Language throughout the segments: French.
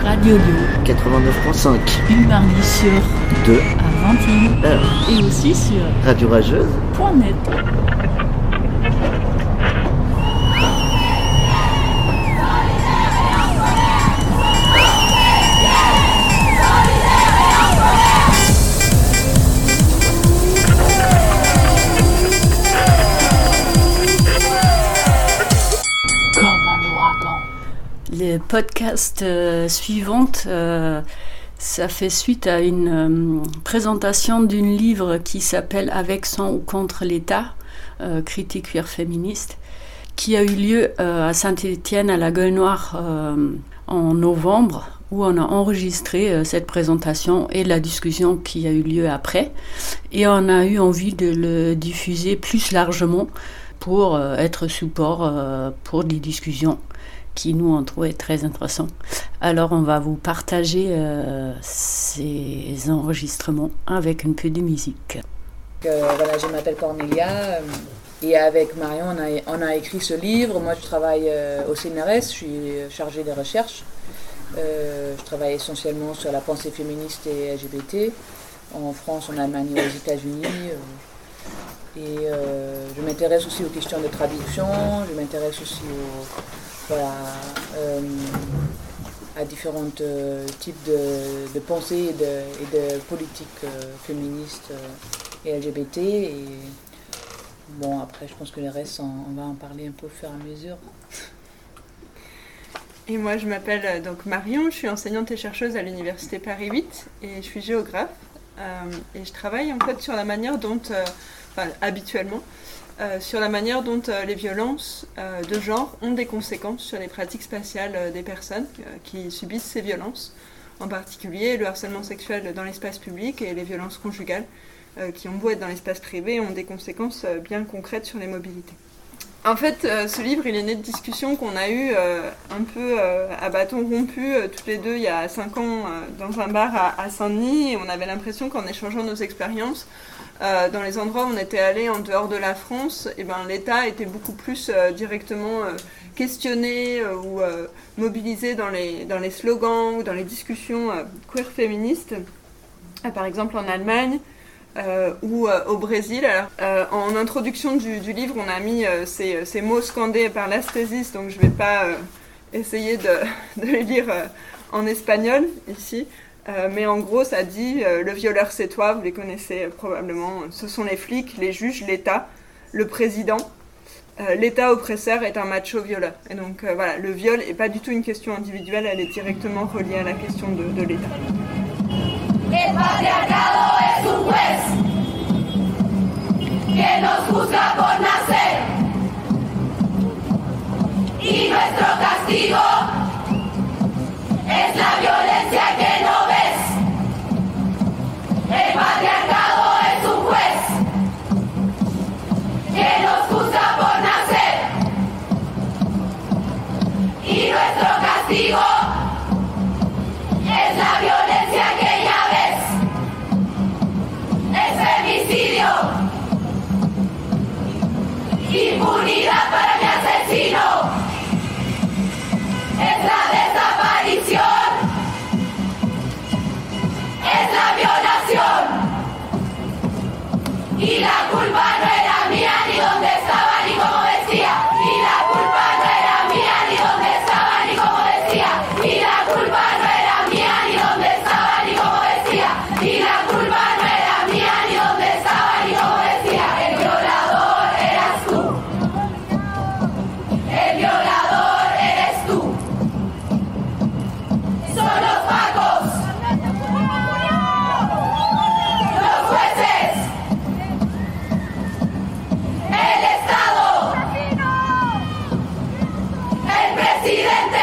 Radio Lyon 89.5. Une mardi sur 2 à 21h. Et aussi sur radiorageuse.net. Les podcasts suivantes, ça fait suite à une présentation d'un livre qui s'appelle « Avec, sans ou contre l'État », critique queer féministe, qui a eu lieu à Saint-Étienne, à la Gueule Noire, en novembre, où on a enregistré cette présentation et la discussion qui a eu lieu après. Et on a eu envie de le diffuser plus largement pour être support pour des discussions qui nous ont trouvé très intéressant. Alors on va vous partager ces enregistrements avec un peu de musique. Voilà, je m'appelle Cornelia et avec Marion on a écrit ce livre. Moi je travaille au CNRS, je suis chargée de recherche. Je travaille essentiellement sur la pensée féministe et LGBT en France, en Allemagne et aux États-Unis. Je m'intéresse aussi aux questions de traduction, je m'intéresse aussi à différents types de pensées et de politiques féministes et LGBT. Et bon, après, je pense que le reste, on va en parler un peu au fur et à mesure. Et moi, je m'appelle donc Marion, je suis enseignante et chercheuse à l'Université Paris 8 et je suis géographe. Et je travaille en fait sur la manière dont, habituellement, sur la manière dont les violences de genre ont des conséquences sur les pratiques spatiales des personnes qui subissent ces violences, en particulier le harcèlement sexuel dans l'espace public et les violences conjugales qui ont beau être dans l'espace privé ont des conséquences bien concrètes sur les mobilités. En fait, ce livre, il est né de discussions qu'on a eues un peu à bâton rompu, toutes les deux, il y a 5 ans, dans un bar à Saint-Denis, et on avait l'impression qu'en échangeant nos expériences, dans les endroits où on était allé en dehors de la France, l'État était beaucoup plus directement questionné ou mobilisé dans les slogans ou dans les discussions queer féministes. Par exemple en Allemagne ou au Brésil. Alors, en introduction du livre, on a mis ces mots scandés par l'asthésiste, donc je ne vais pas essayer de les lire en espagnol ici. Mais en gros, ça dit le violeur c'est toi, vous les connaissez probablement. Ce sont les flics, les juges, l'État, le président. L'État oppresseur est un macho violeur. Et donc voilà, le viol n'est pas du tout une question individuelle, elle est directement reliée à la question de l'État. El patriarcado es un juez que nos juzga por nacer y nuestro castigo es la violencia que no ves. El patriarcado es un juez que nos juzga por nacer y nuestro castigo es la violencia que ya ves. Es femicidio, impunidad para mi asesino. Es la desaparición, es la violación. Y la culpa no era mía, ni dónde estaba, ni cómo decía. Y la culpa no era mía, ni dónde estaba, ni cómo decía. Y la culpa no era mía, ni dónde estaba, ni cómo decía. Y la culpa no era mía, ni dónde estaba, ni cómo decía. El violador eras tú. El violador eres tú. Son los pacos, los jueces, el Estado, el presidente,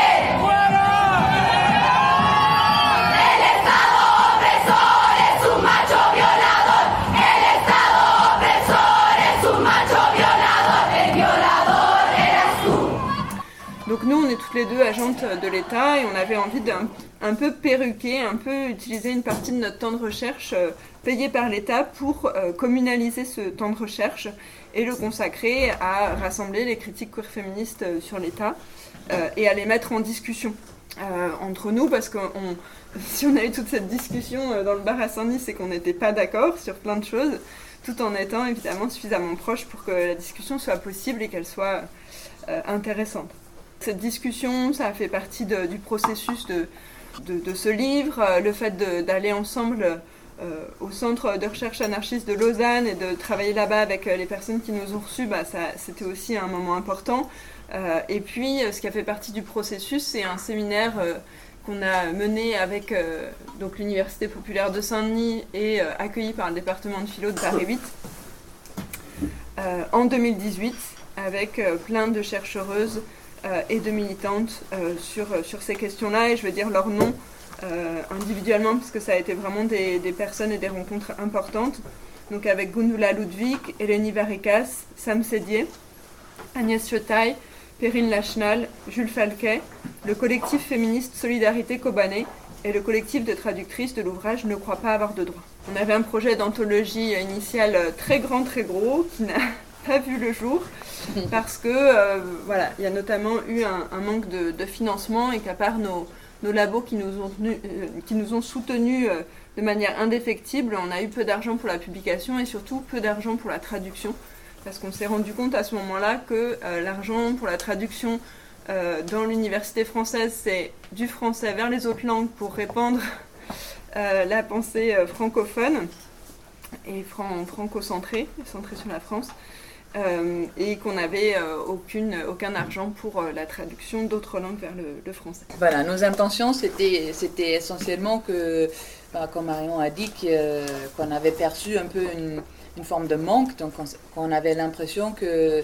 el Estado opresor es un macho violador, el Estado opresor es un macho violador, el violador eras tú. Donc nous, on est toutes les deux agentes de l'État et on avait envie d'un peu perruquer, un peu utiliser une partie de notre temps de recherche payé par l'État pour communaliser ce temps de recherche et le consacrer à rassembler les critiques queer féministes sur l'État et à les mettre en discussion. entre nous, parce que si on a eu toute cette discussion dans le bar à Saint-Denis, c'est qu'on n'était pas d'accord sur plein de choses, tout en étant évidemment suffisamment proches pour que la discussion soit possible et qu'elle soit intéressante. Cette discussion, ça a fait partie du processus de ce livre, le fait d'aller ensemble au centre de recherche anarchiste de Lausanne et de travailler là-bas avec les personnes qui nous ont reçus, c'était aussi un moment important. Et puis, ce qui a fait partie du processus, c'est un séminaire qu'on a mené avec donc l'Université populaire de Saint-Denis et accueilli par le département de philo de Paris 8 en 2018, avec plein de chercheuses et de militantes sur ces questions-là, et je vais dire leurs noms individuellement, parce que ça a été vraiment des personnes et des rencontres importantes. Donc avec Gundula Ludwig, Eleni Varikas, Sam Sédier, Agnès Chotaille, Perrine Lachenal, Jules Falquet, le collectif féministe Solidarité Kobané et le collectif de traductrices de l'ouvrage Ne crois pas avoir de droit. On avait un projet d'anthologie initial très grand, très gros, qui n'a pas vu le jour, parce que il y a notamment eu un manque de financement, et qu'à part nos labos qui nous ont soutenus de manière indéfectible, on a eu peu d'argent pour la publication et surtout peu d'argent pour la traduction. Parce qu'on s'est rendu compte à ce moment-là que l'argent pour la traduction dans l'université française, c'est du français vers les autres langues pour répandre la pensée francophone et franco-centrée, centrée sur la France, et qu'on n'avait aucun argent pour la traduction d'autres langues vers le français. Voilà, nos intentions, c'était essentiellement que, comme Marion a dit, qu'on avait perçu un peu une forme de manque, donc qu'on avait l'impression que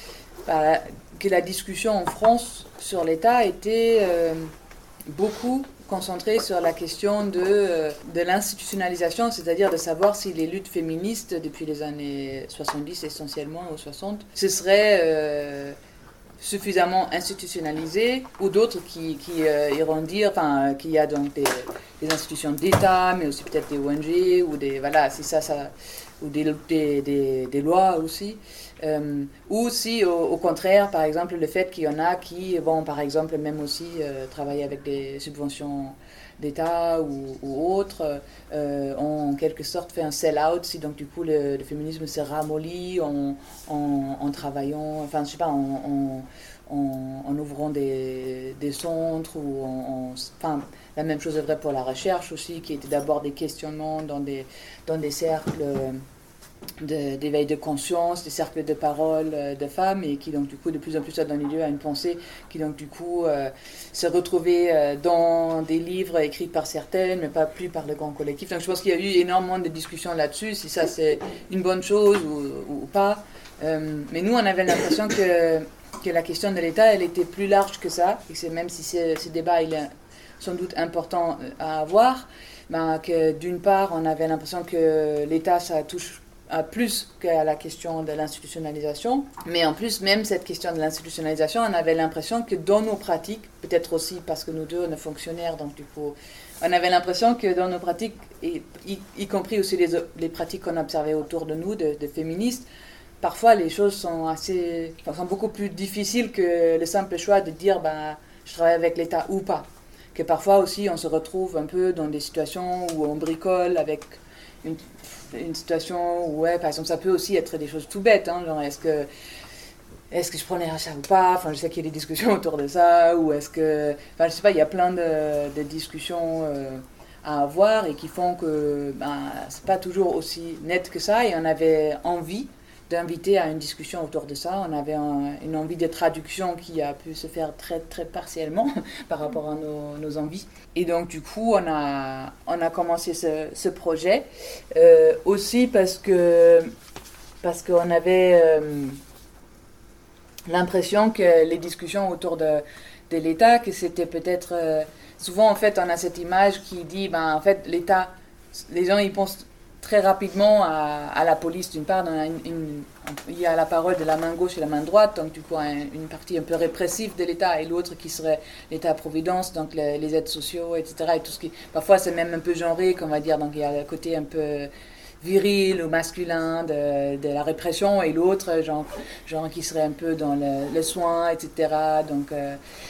la discussion en France sur l'État était beaucoup concentrée sur la question de l'institutionnalisation, c'est-à-dire de savoir si les luttes féministes depuis les années 70 essentiellement, ou 60, ce serait suffisamment institutionnalisées, ou d'autres qui iront dire qu'il y a donc des institutions d'État, mais aussi peut-être des ONG, ou ou des lois aussi. Ou si au contraire, par exemple, le fait qu'il y en a qui vont par exemple même aussi travailler avec des subventions d'État ou autres, ont en quelque sorte fait un sell-out, si donc du coup le féminisme s'est ramolli en travaillant, enfin je sais pas, en ouvrant des centres, ou enfin la même chose est vraie pour la recherche aussi, qui était d'abord des questionnements dans des cercles d'éveil de conscience, des cercles de parole de femmes, et qui donc du coup de plus en plus a donné lieu à une pensée qui donc du coup se retrouvait dans des livres écrits par certaines, mais pas plus par le grand collectif. Donc je pense qu'il y a eu énormément de discussions là-dessus, si ça c'est une bonne chose ou pas. Mais nous on avait l'impression que la question de l'État elle était plus large que ça, et que même si ce débat il est sans doute important à avoir, que d'une part on avait l'impression que l'État ça touche plus qu'à la question de l'institutionnalisation, mais en plus, même cette question de l'institutionnalisation, on avait l'impression que dans nos pratiques, peut-être aussi parce que nous deux, on est fonctionnaires, donc du coup, on avait l'impression que dans nos pratiques, y compris aussi les pratiques qu'on observait autour de nous, de féministes, parfois les choses sont beaucoup plus difficiles que le simple choix de dire je travaille avec l'État ou pas. Que parfois aussi, on se retrouve un peu dans des situations où on bricole avec une situation où, par exemple, ça peut aussi être des choses tout bêtes, genre est-ce que je prends les rachats ou pas, enfin je sais qu'il y a des discussions autour de ça, ou est-ce que, enfin je sais pas, il y a plein de discussions à avoir, et qui font que c'est pas toujours aussi net que ça, et on avait envie d'inviter à une discussion autour de ça. On avait une envie de traduction qui a pu se faire très très partiellement par rapport à nos envies. Et donc du coup, on a commencé ce projet aussi parce qu'on avait l'impression que les discussions autour de l'État, que c'était peut-être souvent en fait on a cette image qui dit en fait l'État, les gens ils pensent très rapidement à la police d'une part, il y a la parole de la main gauche et la main droite, donc du coup une partie un peu répressive de l'État, et l'autre qui serait l'État-providence, donc les aides sociaux, etc. Et tout ce qui, parfois c'est même un peu genré, qu'on va dire, donc il y a le côté un peu viril ou masculin de la répression, et l'autre genre qui serait un peu dans le soin, etc. Donc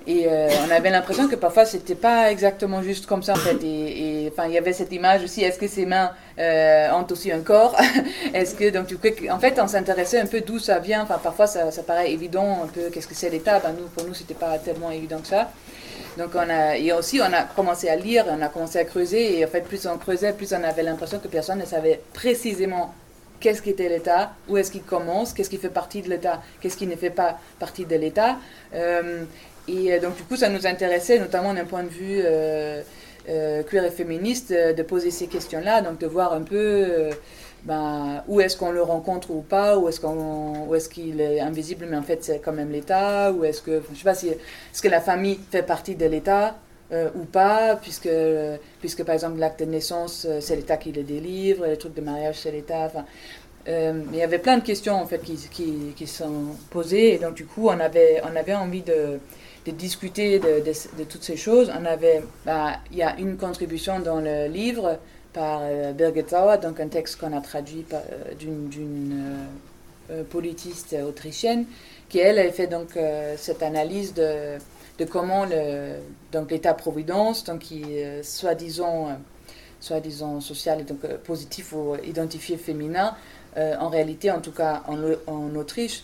Et on avait l'impression que parfois c'était pas exactement juste comme ça en fait. Et enfin il y avait cette image aussi, est-ce que ces mains ont aussi un corps? Est-ce que donc du coup, en fait on s'intéressait un peu d'où ça vient. Enfin parfois ça paraît évident un peu, qu'est-ce que c'est l'État? Pour nous c'était pas tellement évident que ça. Donc on a commencé à lire, on a commencé à creuser, et en fait plus on creusait, plus on avait l'impression que personne ne savait précisément qu'est-ce qu'était l'État, où est-ce qu'il commence, qu'est-ce qui fait partie de l'État, qu'est-ce qui ne fait pas partie de l'État. Et donc du coup ça nous intéressait, notamment d'un point de vue queer et féministe, de poser ces questions-là, donc de voir un peu où est-ce qu'on le rencontre ou pas, où est-ce qu'il est invisible mais en fait c'est quand même l'État, ou est-ce que, je sais pas si, est-ce que la famille fait partie de l'État ou pas, puisque par exemple l'acte de naissance c'est l'État qui le délivre, les trucs de mariage c'est l'État, enfin... mais il y avait plein de questions en fait qui sont posées, et donc du coup on avait envie de discuter de toutes ces choses. Il y a une contribution dans le livre par Birgit Sauer, donc un texte qu'on a traduit d'une politiste autrichienne, qui elle a fait donc cette analyse de comment l'État-providence, donc qui soi-disant social et donc positif ou identifié féminin, en réalité, en tout cas en Autriche,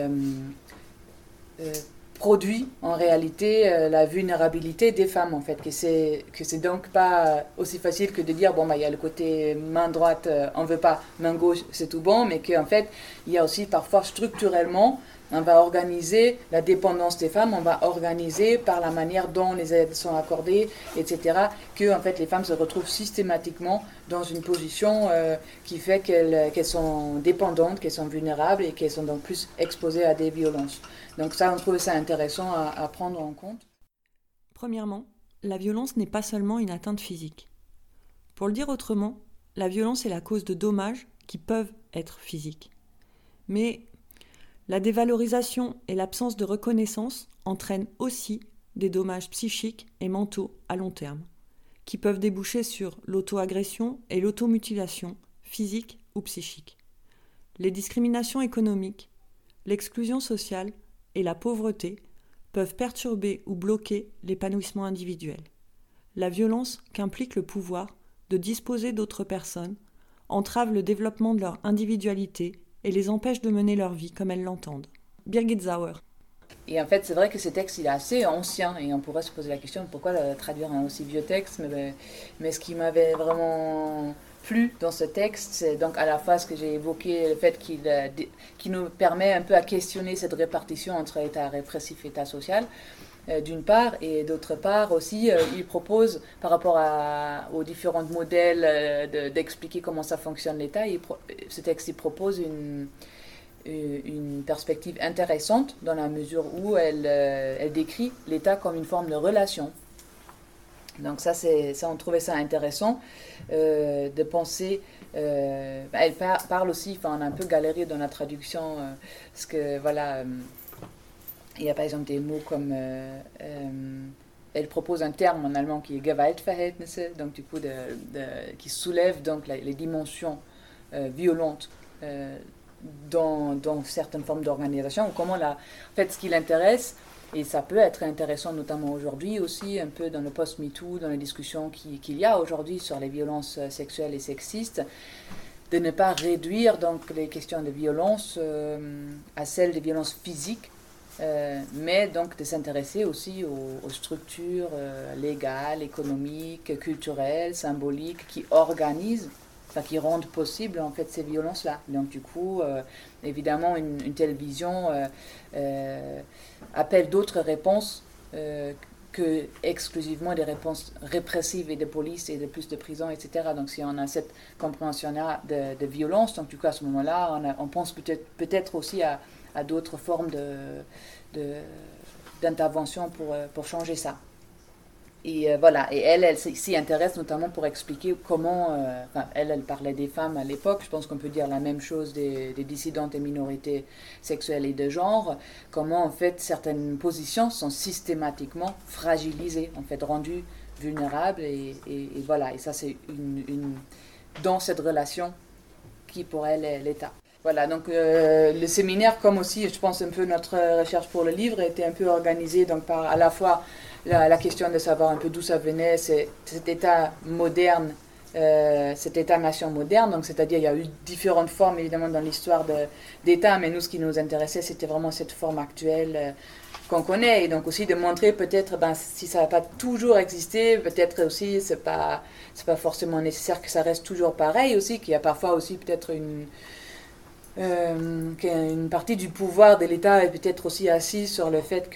produit en réalité la vulnérabilité des femmes en fait, que c'est donc pas aussi facile que de dire il y a le côté main droite on veut pas, main gauche c'est tout bon, mais qu'en fait il y a aussi parfois structurellement on va organiser la dépendance des femmes, on va organiser par la manière dont les aides sont accordées, etc., que en fait les femmes se retrouvent systématiquement dans une position qui fait qu'elles sont dépendantes, qu'elles sont vulnérables et qu'elles sont donc plus exposées à des violences. Donc ça, on trouvait ça intéressant à prendre en compte. Premièrement, la violence n'est pas seulement une atteinte physique. Pour le dire autrement, la violence est la cause de dommages qui peuvent être physiques. Mais la dévalorisation et l'absence de reconnaissance entraînent aussi des dommages psychiques et mentaux à long terme, qui peuvent déboucher sur l'auto-agression et l'automutilation physique ou psychique. Les discriminations économiques, l'exclusion sociale et la pauvreté peuvent perturber ou bloquer l'épanouissement individuel. La violence qu'implique le pouvoir de disposer d'autres personnes entrave le développement de leur individualité et les empêche de mener leur vie comme elles l'entendent. Birgit Sauer. Et en fait, c'est vrai que ce texte, il est assez ancien, et on pourrait se poser la question pourquoi traduire un aussi vieux texte, mais ce qui m'avait vraiment plu dans ce texte, c'est donc à la fois ce que j'ai évoqué, le fait qu'il nous permet un peu à questionner cette répartition entre État répressif et État social, d'une part, et d'autre part aussi, il propose, par rapport aux différents modèles d'expliquer comment ça fonctionne l'État, ce texte il propose une perspective intéressante dans la mesure où elle décrit l'État comme une forme de relation. Donc ça, on trouvait ça intéressant de penser. Elle parle aussi, on a un peu galéré dans la traduction, parce que voilà, il y a par exemple des mots comme elle propose un terme en allemand qui est Gewaltverhältnisse, donc du coup qui soulève donc les dimensions violentes dans certaines formes d'organisation, ou comment en fait ce qui l'intéresse, et ça peut être intéressant notamment aujourd'hui aussi, un peu dans le post-MeToo, dans les discussions qu'il y a aujourd'hui sur les violences sexuelles et sexistes, de ne pas réduire donc les questions de violence à celles des violences physiques, mais donc de s'intéresser aussi aux structures légales, économiques, culturelles, symboliques, qui organisent, qui rendent possible en fait ces violences-là. Donc du coup, évidemment, une telle vision appelle d'autres réponses que exclusivement des réponses répressives et de police et de plus de prison, etc. Donc si on a cette compréhension-là de violence, donc du coup à ce moment-là, on pense peut-être aussi à d'autres formes d'intervention pour changer ça. Et voilà, et elle s'y intéresse notamment pour expliquer comment, elle parlait des femmes à l'époque, je pense qu'on peut dire la même chose des dissidentes et minorités sexuelles et de genre, comment en fait certaines positions sont systématiquement fragilisées, en fait rendues vulnérables, et voilà, et ça c'est dans cette relation qui pour elle est l'État. Voilà, donc le séminaire, comme aussi, je pense un peu notre recherche pour le livre, était un peu organisée donc par à la fois la question de savoir un peu d'où ça venait, cet État moderne, cet État-nation moderne, donc c'est-à-dire il y a eu différentes formes évidemment dans l'histoire d'État, mais nous ce qui nous intéressait c'était vraiment cette forme actuelle qu'on connaît, et donc aussi de montrer peut-être si ça n'a pas toujours existé, peut-être aussi c'est pas forcément nécessaire que ça reste toujours pareil aussi, qu'il y a parfois aussi peut-être qu'une partie du pouvoir de l'État est peut-être aussi assise sur le fait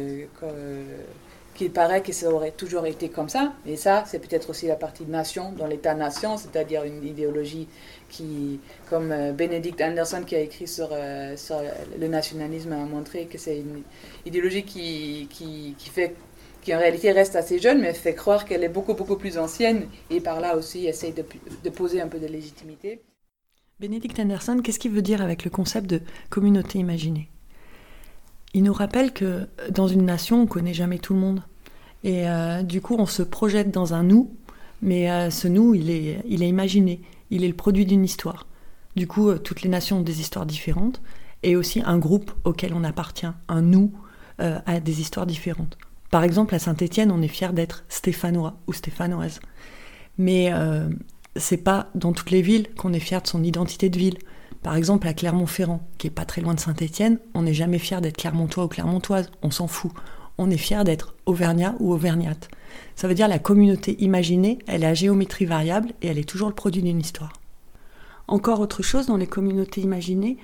qu'il paraît que ça aurait toujours été comme ça. Et ça, c'est peut-être aussi la partie nation, dans l'État-nation, c'est-à-dire une idéologie qui, comme Benedict Anderson qui a écrit sur le nationalisme, a montré que c'est une idéologie qui en réalité reste assez jeune, mais fait croire qu'elle est beaucoup, beaucoup plus ancienne, et par là aussi essaye de poser un peu de légitimité. Benedict Anderson, qu'est-ce qu'il veut dire avec le concept de communauté imaginée ? Il nous rappelle que dans une nation, on ne connaît jamais tout le monde. Et du coup, on se projette dans un nous, mais ce nous, il est imaginé. Il est le produit d'une histoire. Du coup, toutes les nations ont des histoires différentes, et aussi un groupe auquel on appartient, un nous, a des histoires différentes. Par exemple, à Saint-Étienne, on est fiers d'être stéphanois ou stéphanoise. Mais c'est pas dans toutes les villes qu'on est fier de son identité de ville. Par exemple, à Clermont-Ferrand, qui est pas très loin de Saint-Étienne, on n'est jamais fier d'être clermontois ou clermontoise, on s'en fout. On est fier d'être auvergnat ou auvergnate. Ça veut dire la communauté imaginée, elle est à géométrie variable et elle est toujours le produit d'une histoire. Encore autre chose dans les communautés imaginées,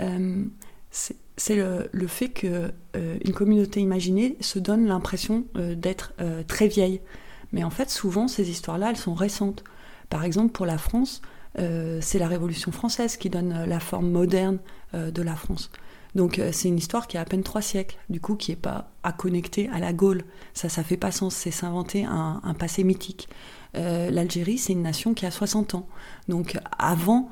c'est le fait qu'une communauté imaginée se donne l'impression d'être très vieille. Mais en fait, souvent, ces histoires-là, elles sont récentes. Par exemple, pour la France, c'est la Révolution française qui donne la forme moderne de la France. Donc c'est une histoire qui a à peine 3 siècles, du coup qui n'est pas à connecter à la Gaule. Ça fait pas sens, c'est s'inventer un passé mythique. L'Algérie, c'est une nation qui a 60 ans. Donc avant,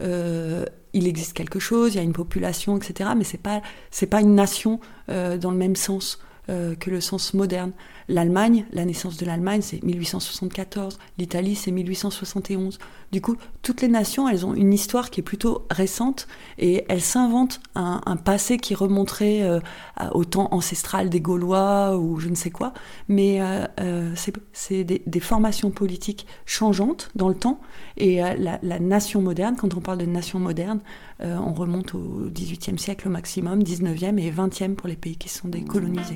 il existe quelque chose, il y a une population, etc. Mais c'est pas une nation dans le même sens que le sens moderne. L'Allemagne, la naissance de l'Allemagne, c'est 1874. L'Italie, c'est 1871. Du coup, toutes les nations, elles ont une histoire qui est plutôt récente et elles s'inventent un passé qui remonterait au temps ancestral des Gaulois ou je ne sais quoi. Mais c'est des formations politiques changeantes dans le temps. Et la nation moderne, quand on parle de nation moderne, on remonte au XVIIIe siècle au maximum, XIXe et XXe pour les pays qui sont décolonisés.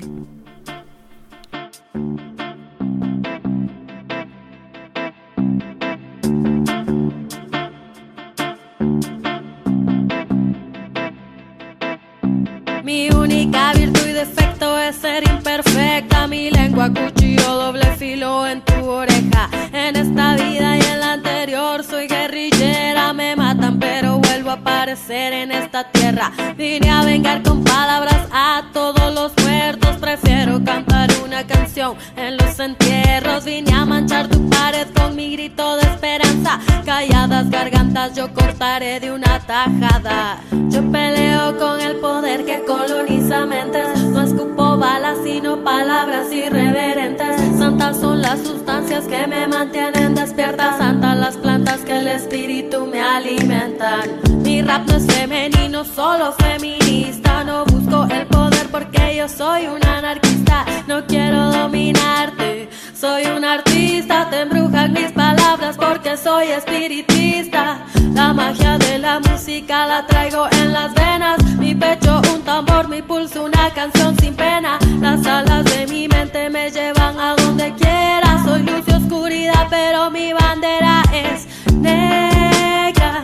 Mi única virtud y defecto es ser imperfecta. Mi lengua cuchillo doble filo en tu oreja. En esta vida y en la anterior soy guerrillera. Me matan pero vuelvo a aparecer en esta tierra. Vine a vengar con palabras a todos los muertos. Prefiero cantar una canción en los entierros. Vine a manchar tu pared con mi grito de esperanza. Calladas gargantas yo cortaré de una tajada. Yo peleo con el poder que coloniza mentes. No escupo balas sino palabras irreverentes. Santas son las sustancias que me mantienen despierta. Santas las plantas que el espíritu me alimentan. Mi rap no es femenino, solo feminista. No busco el poder porque yo soy una anarquista. No quiero dominarte, soy un artista. Te embrujan mis palabras porque soy espiritista. La magia de la música la traigo en las venas. Mi pecho un tambor, mi pulso una canción sin pena. Las alas de mi mente me llevan a donde quiera. Soy luz y oscuridad pero mi bandera es negra.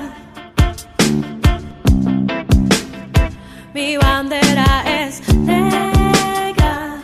Mi bandera es negra.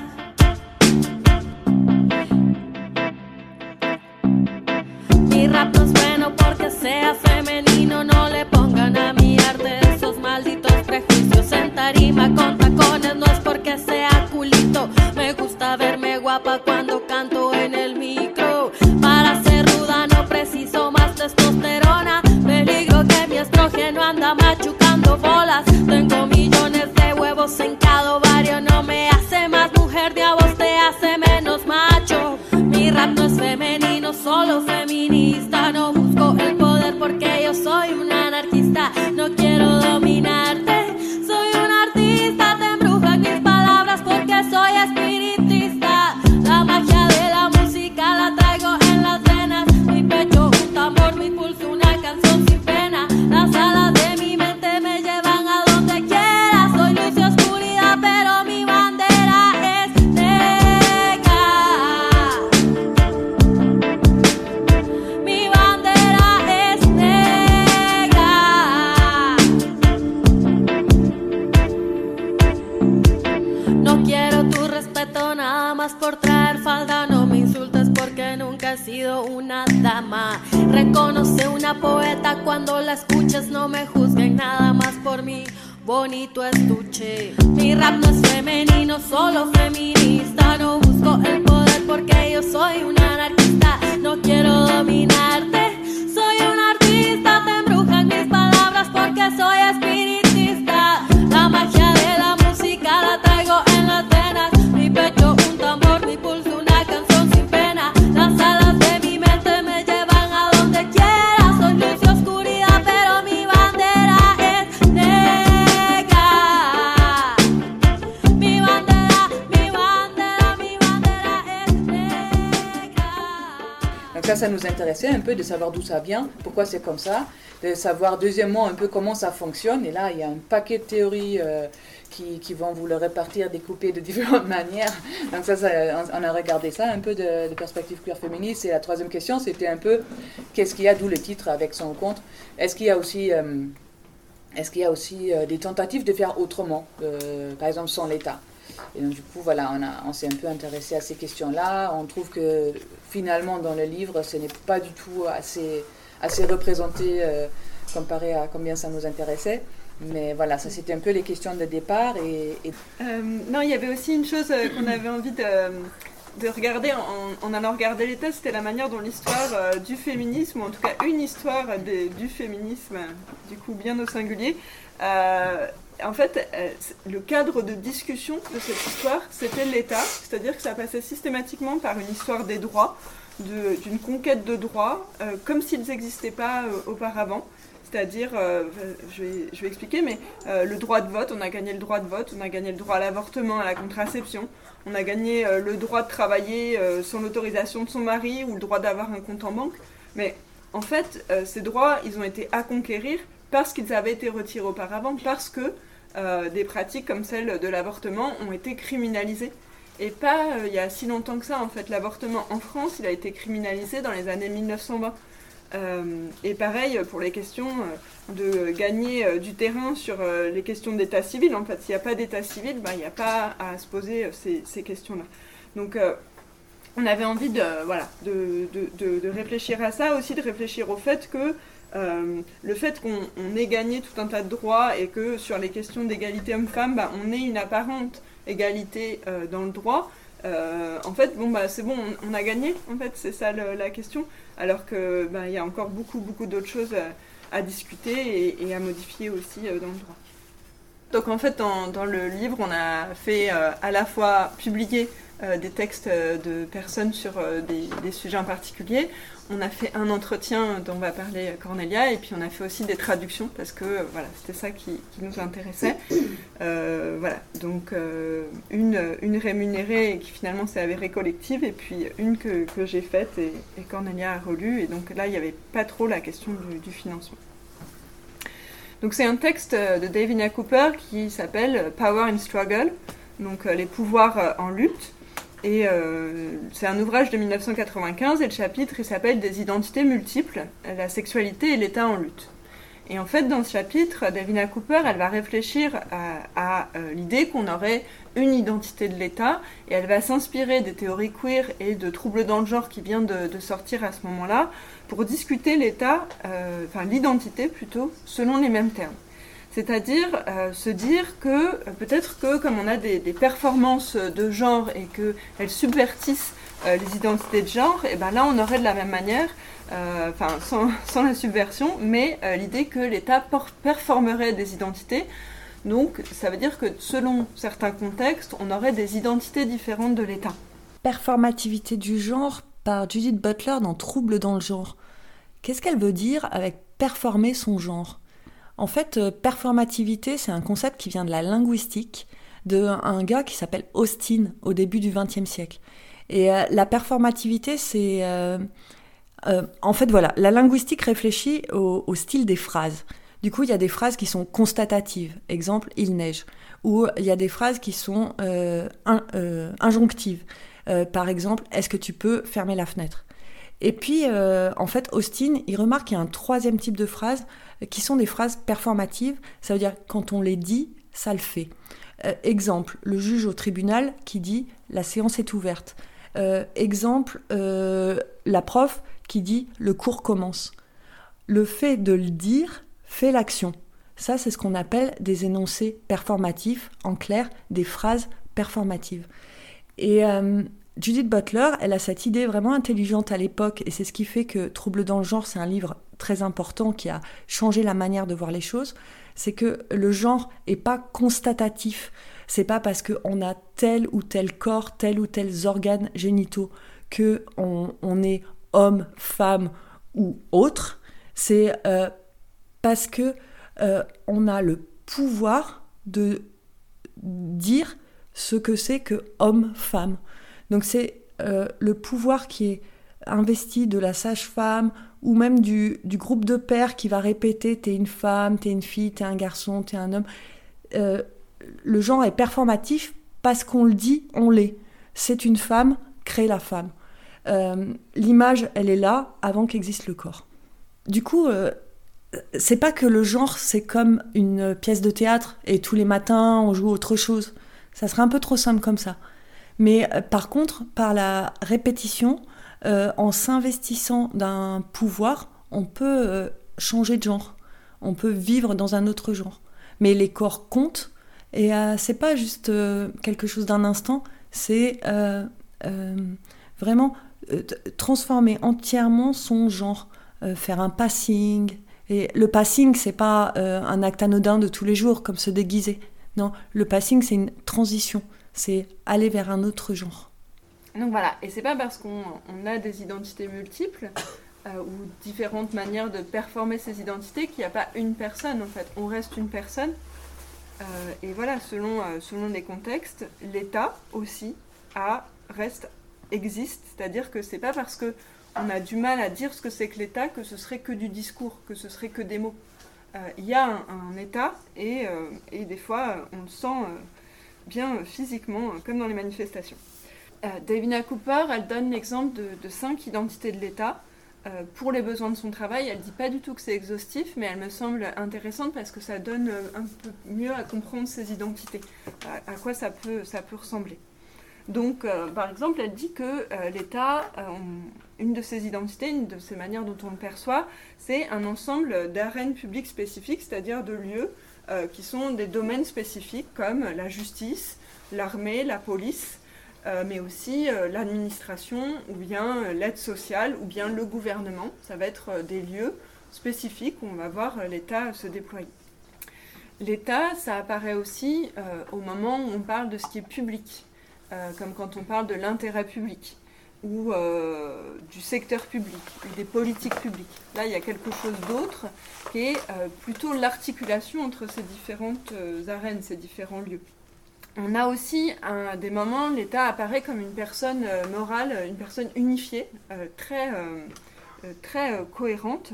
Mi rap no es bueno porque sea femenino. No le pongan a mi arte esos malditos prejuicios. En tarima con tacones no es porque sea culito. Me gusta verme guapa cuando canto en el micro. Para ser ruda no preciso más testosterona. Peligro que mi estrógeno anda machucando bolas. Tengo millones de huevos en cada ovario. No me hace más mujer, ni a vos te hace menos macho. Mi rap no es femenino, solo feminista. No busco el poder porque yo soy una anarquista. No quiero dominar. sido una dama. Reconoce una poeta cuando la escuches, no me juzguen nada más por mi bonito estuche. Mi rap no es femenino, solo feminista. No busco el poder porque yo soy una anarquista. No quiero dominarte, soy un artista. Te embrujan mis palabras porque soy espiritista. La magia de la música la traigo en las venas. Mi pecho un tambor, mi pulso una canción sin pena. Las alas de mi mente me llevan a donde quiera. Soy luz y oscuridad, pero mi bandera es negra. Mi bandera es negra. Donc ça nous intéressait un peu de savoir d'où ça vient, pourquoi c'est comme ça, de savoir deuxièmement un peu comment ça fonctionne. Et là, il y a un paquet de théories qui vont vous le répartir, découper de différentes manières. Donc ça, on a regardé ça un peu de perspective queer féministe. Et la troisième question, c'était un peu qu'est-ce qu'il y a, d'où le titre avec son contre. Est-ce qu'il y a aussi des tentatives de faire autrement, par exemple sans l'État. Et donc du coup, voilà, on s'est un peu intéressé à ces questions-là. On trouve que finalement, dans le livre, ce n'est pas du tout assez représenté comparé à combien ça nous intéressait. Mais voilà, ça c'était un peu les questions de départ. Non, il y avait aussi une chose qu'on avait envie de regarder en allant regarder les thèses, c'était la manière dont l'histoire du féminisme, ou en tout cas une histoire du féminisme, du coup bien au singulier, en fait, le cadre de discussion de cette histoire, c'était l'État, c'est-à-dire que ça passait systématiquement par une histoire des droits, d'une conquête de droits, comme s'ils n'existaient pas auparavant. C'est-à-dire, je vais expliquer, mais le droit de vote, on a gagné le droit de vote, on a gagné le droit à l'avortement, à la contraception, on a gagné le droit de travailler sans l'autorisation de son mari ou le droit d'avoir un compte en banque. Mais en fait, ces droits, ils ont été à conquérir parce qu'ils avaient été retirés auparavant, parce que des pratiques comme celle de l'avortement ont été criminalisées. Et pas il y a si longtemps que ça, en fait. L'avortement en France, il a été criminalisé dans les années 1920. Et pareil pour les questions de gagner du terrain sur les questions d'état civil. En fait, s'il n'y a pas d'état civil, il n'y a pas à se poser ces questions-là. Donc, on avait envie de réfléchir à ça, aussi de réfléchir au fait que le fait qu'on ait gagné tout un tas de droits et que sur les questions d'égalité homme-femme, on ait une apparente égalité dans le droit. En fait, c'est bon, on a gagné, en fait, c'est ça la question, alors que y a encore beaucoup d'autres choses à discuter et à modifier aussi dans le droit. Donc en fait, dans le livre, on a fait à la fois publier des textes de personnes sur des sujets en particulier. On a fait un entretien dont va parler Cornelia, et puis on a fait aussi des traductions, parce que c'était ça qui nous intéressait. Donc une rémunérée qui finalement s'est avérée collective, et puis une que j'ai faite et Cornelia a relue, et donc là il n'y avait pas trop la question du financement. Donc c'est un texte de Davina Cooper qui s'appelle Power in Struggle, donc les pouvoirs en lutte. Et c'est un ouvrage de 1995, et le chapitre il s'appelle Des identités multiples, la sexualité et l'État en lutte. Et en fait, dans ce chapitre, Davina Cooper, elle va réfléchir à l'idée qu'on aurait une identité de l'État, et elle va s'inspirer des théories queer et de troubles dans le genre qui vient de sortir à ce moment-là, pour discuter l'État, l'identité plutôt, selon les mêmes termes. C'est-à-dire se dire que peut-être que comme on a des performances de genre et qu'elles subvertissent les identités de genre, et là on aurait de la même manière, sans la subversion, mais l'idée que l'État performerait des identités. Donc ça veut dire que selon certains contextes, on aurait des identités différentes de l'État. Performativité du genre par Judith Butler dans Troubles dans le genre. Qu'est-ce qu'elle veut dire avec performer son genre ? En fait, performativité, c'est un concept qui vient de la linguistique, d'un gars qui s'appelle Austin, au début du XXe siècle. Et la performativité, c'est... la linguistique réfléchit au style des phrases. Du coup, il y a des phrases qui sont constatatives, exemple « il neige », ou il y a des phrases qui sont injonctives, par exemple « est-ce que tu peux fermer la fenêtre ?» Et puis, en fait, Austin, il remarque qu'il y a un troisième type de phrases qui sont des phrases performatives. Ça veut dire quand on les dit, ça le fait. Exemple, le juge au tribunal qui dit « la séance est ouverte ». Exemple, la prof qui dit « le cours commence ». Le fait de le dire fait l'action. Ça, c'est ce qu'on appelle des énoncés performatifs, en clair, des phrases performatives. Et Judith Butler, elle a cette idée vraiment intelligente à l'époque, et c'est ce qui fait que Troubles dans le genre, c'est un livre très important qui a changé la manière de voir les choses, c'est que le genre n'est pas constatatif. C'est pas parce qu'on a tel ou tel corps, tel ou tels organes génitaux qu'on est homme, femme ou autre. C'est parce que on a le pouvoir de dire ce que c'est que homme-femme. Donc c'est le pouvoir qui est investi de la sage-femme ou même du groupe de pères qui va répéter « t'es une femme, t'es une fille, t'es un garçon, t'es un homme ». Le genre est performatif parce qu'on le dit, on l'est. C'est une femme, crée la femme. L'image, elle est là avant qu'existe le corps. Du coup, c'est pas que le genre, c'est comme une pièce de théâtre et tous les matins, on joue autre chose. Ça serait un peu trop simple comme ça. Mais par contre, par la répétition, en s'investissant d'un pouvoir, on peut changer de genre. On peut vivre dans un autre genre. Mais les corps comptent. Et c'est pas juste quelque chose d'un instant, c'est vraiment transformer entièrement son genre, faire un passing. Et le passing, c'est pas un acte anodin de tous les jours, comme se déguiser. Non, le passing, c'est une transition, c'est aller vers un autre genre. Donc voilà, et c'est pas parce qu'on a des identités multiples ou différentes manières de performer ces identités qu'il n'y a pas une personne, en fait. On reste une personne. Et voilà, selon les contextes, l'État aussi existe, c'est-à-dire que c'est pas parce que on a du mal à dire ce que c'est que l'État que ce serait que du discours, que ce serait que des mots. Il y a un État et des fois on le sent bien physiquement, comme dans les manifestations. Davina Cooper, elle donne l'exemple de 5 identités de l'État. Pour les besoins de son travail, elle ne dit pas du tout que c'est exhaustif, mais elle me semble intéressante parce que ça donne un peu mieux à comprendre ces identités, à quoi ça peut ressembler. Donc, par exemple, elle dit que l'État, une de ses identités, une de ses manières dont on le perçoit, c'est un ensemble d'arènes publiques spécifiques, c'est-à-dire de lieux qui sont des domaines spécifiques comme la justice, l'armée, la police, mais aussi l'administration, ou bien l'aide sociale, ou bien le gouvernement. Ça va être des lieux spécifiques où on va voir l'État se déployer. L'État, ça apparaît aussi au moment où on parle de ce qui est public, comme quand on parle de l'intérêt public, ou du secteur public, ou des politiques publiques. Là, il y a quelque chose d'autre qui est plutôt l'articulation entre ces différentes arènes, ces différents lieux. On a aussi des moments, l'État apparaît comme une personne morale, une personne unifiée, très cohérente,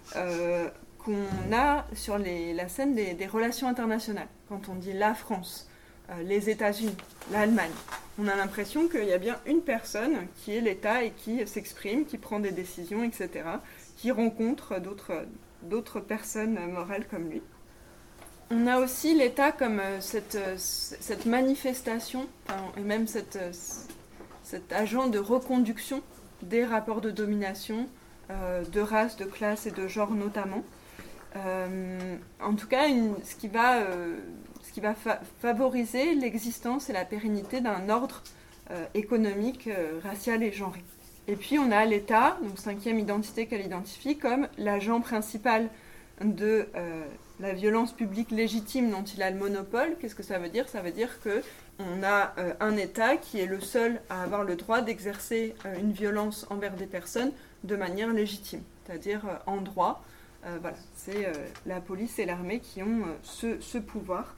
qu'on a sur la scène des relations internationales. Quand on dit la France, les États-Unis, l'Allemagne, on a l'impression qu'il y a bien une personne qui est l'État et qui s'exprime, qui prend des décisions, etc., qui rencontre d'autres personnes morales comme lui. On a aussi l'État comme cette manifestation, et même cet agent de reconduction des rapports de domination, de race, de classe et de genre notamment. En tout cas, ce qui va favoriser l'existence et la pérennité d'un ordre économique, racial et genré. Et puis on a l'État, donc 5e identité qu'elle identifie, comme l'agent principal de la violence publique légitime dont il a le monopole. Qu'est-ce que ça veut dire ? Ça veut dire qu'on a un État qui est le seul à avoir le droit d'exercer une violence envers des personnes de manière légitime, c'est-à-dire en droit. Voilà, c'est la police et l'armée qui ont ce pouvoir.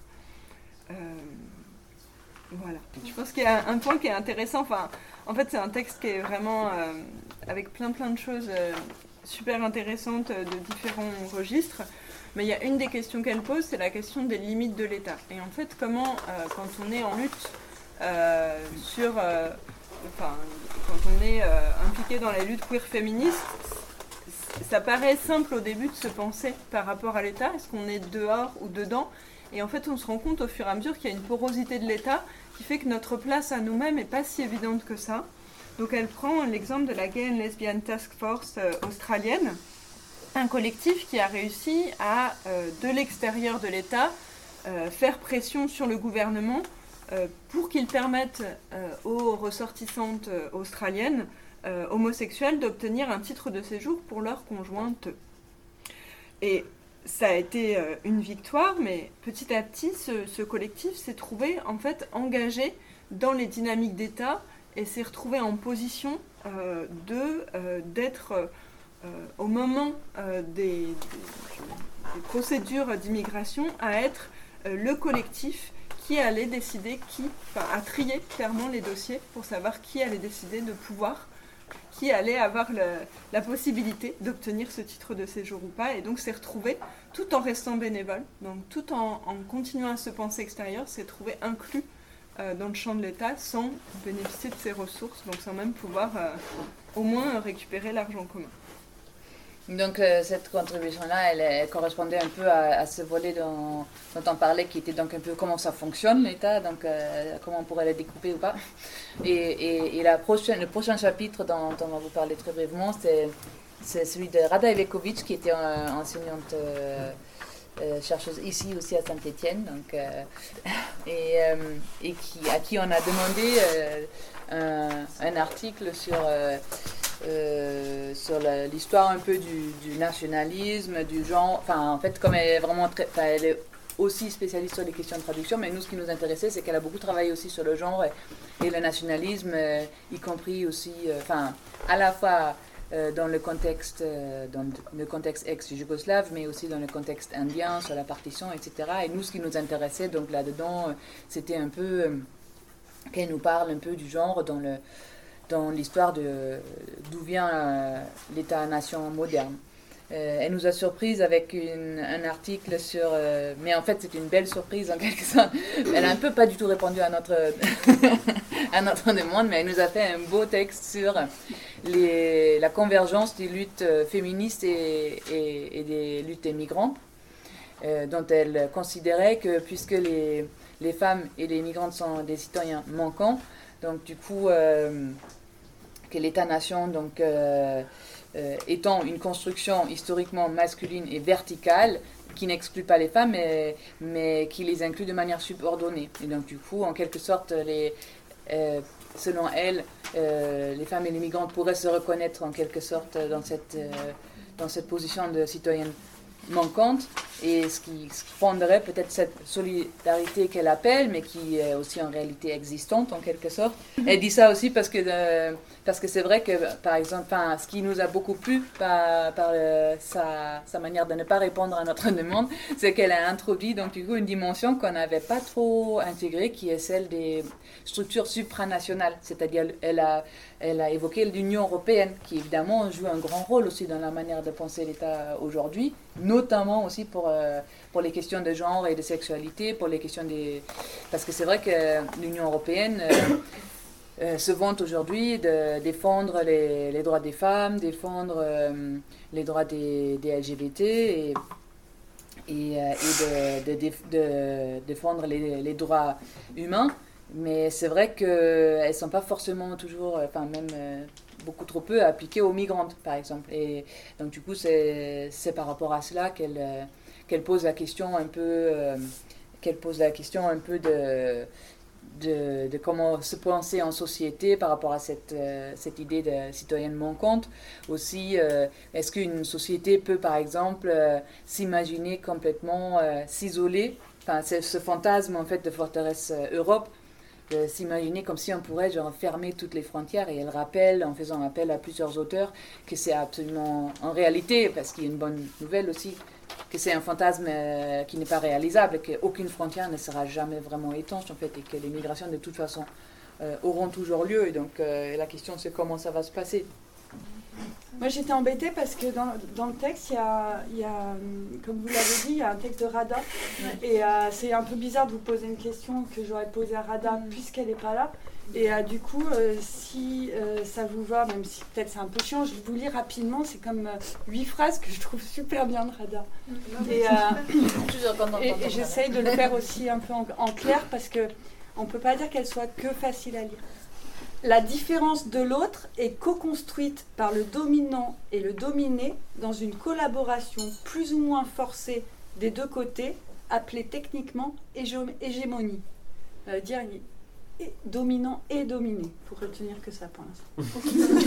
Voilà. Je pense qu'il y a un point qui est intéressant. En fait, c'est un texte qui est vraiment avec plein de choses super intéressantes de différents registres. Mais il y a une des questions qu'elle pose, c'est la question des limites de l'État. Et en fait, comment, quand on est en lutte quand on est impliqué dans la lutte queer féministe, ça paraît simple au début de se penser par rapport à l'État. Est-ce qu'on est dehors ou dedans ? Et en fait, on se rend compte au fur et à mesure qu'il y a une porosité de l'État qui fait que notre place à nous-mêmes n'est pas si évidente que ça. Donc elle prend l'exemple de la Gay and Lesbian Task Force australienne, un collectif qui a réussi à, de l'extérieur de l'État, faire pression sur le gouvernement pour qu'il permette aux ressortissantes australiennes homosexuelles d'obtenir un titre de séjour pour leur conjointe. Et ça a été une victoire, mais petit à petit, ce collectif s'est trouvé en fait engagé dans les dynamiques d'État et s'est retrouvé en position d'être au moment des procédures d'immigration à être le collectif qui allait décider à trier clairement les dossiers pour savoir qui allait décider de pouvoir, qui allait avoir la possibilité d'obtenir ce titre de séjour ou pas, et donc s'est retrouvé, tout en restant bénévole, donc tout en continuant à se penser extérieur, s'est trouvé inclus dans le champ de l'État sans bénéficier de ses ressources, donc sans même pouvoir au moins récupérer l'argent commun. Donc cette contribution-là, elle correspondait un peu à ce volet dont on parlait, qui était donc un peu comment ça fonctionne l'État, donc comment on pourrait le découper ou pas. Et le prochain chapitre dont on va vous parler très brièvement, c'est celui de Rada Ivekovic, qui était enseignante chercheuse ici aussi à Saint-Étienne, donc, à qui on a demandé un article sur l'histoire un peu du nationalisme, du genre, enfin en fait comme elle est vraiment elle est aussi spécialiste sur les questions de traduction, mais nous ce qui nous intéressait c'est qu'elle a beaucoup travaillé aussi sur le genre et le nationalisme, y compris aussi, à la fois dans le contexte ex-yougoslave, mais aussi dans le contexte indien, sur la partition, etc. Et nous ce qui nous intéressait donc là-dedans, c'était un peu qu'elle nous parle un peu du genre dans l'histoire d'où vient l'État-nation moderne. Elle nous a surprise avec un article sur... mais en fait, c'était une belle surprise en quelque sorte. Elle n'a un peu pas du tout répondu à notre demande, mais elle nous a fait un beau texte sur la convergence des luttes féministes et des luttes des migrants, dont elle considérait que puisque les femmes et les migrantes sont des citoyens manquants, donc du coup... que l'État-nation, donc, étant une construction historiquement masculine et verticale, qui n'exclut pas les femmes, mais qui les inclut de manière subordonnée. Et donc, du coup, en quelque sorte, selon elle, les femmes et les migrantes pourraient se reconnaître en quelque sorte dans cette position de citoyenne manquante, et ce qui fonderait peut-être cette solidarité qu'elle appelle, mais qui est aussi en réalité existante en quelque sorte. Elle dit ça aussi parce que c'est vrai que, par exemple, ce qui nous a beaucoup plu par sa manière de ne pas répondre à notre demande, c'est qu'elle a introduit donc du coup une dimension qu'on n'avait pas trop intégrée, qui est celle des structures supranationales, c'est-à-dire elle a évoqué l'Union européenne, qui évidemment joue un grand rôle aussi dans la manière de penser l'État aujourd'hui, notamment aussi pour les questions de genre et de sexualité, pour les questions parce que c'est vrai que l'Union européenne se vante aujourd'hui de défendre les droits des femmes, défendre les droits des LGBT et de défendre les droits humains. Mais c'est vrai qu'elles ne sont pas forcément toujours, beaucoup trop peu appliquées aux migrantes, par exemple. Et donc, du coup, c'est par rapport à cela qu'elle pose la question un peu, de comment se penser en société par rapport à cette idée de citoyenne manquante. Aussi, est-ce qu'une société peut, par exemple, s'imaginer complètement s'isoler, c'est ce fantasme, en fait, de forteresse Europe, de s'imaginer comme si on pourrait fermer toutes les frontières, et elle rappelle, en faisant appel à plusieurs auteurs, que c'est absolument, en réalité, parce qu'il y a une bonne nouvelle aussi, que c'est un fantasme qui n'est pas réalisable, qu'aucune frontière ne sera jamais vraiment étanche en fait, et que les migrations de toute façon auront toujours lieu, et donc la question c'est comment ça va se passer. Moi j'étais embêtée parce que dans le texte, il y a, comme vous l'avez dit, il y a un texte de Rada. Ouais. Et c'est un peu bizarre de vous poser une question que j'aurais posée à Rada puisqu'elle n'est pas là. Et du coup, si ça vous va, même si peut-être c'est un peu chiant, je vous lis rapidement. C'est comme 8 phrases que je trouve super bien de Rada. Et j'essaye de le faire aussi un peu en clair parce qu'on ne peut pas dire qu'elle soit que facile à lire. La différence de l'autre est co-construite par le dominant et le dominé dans une collaboration plus ou moins forcée des deux côtés, appelée techniquement hégémonie. Ça veut dire dominant et dominé. Il faut retenir que ça pour l'instant.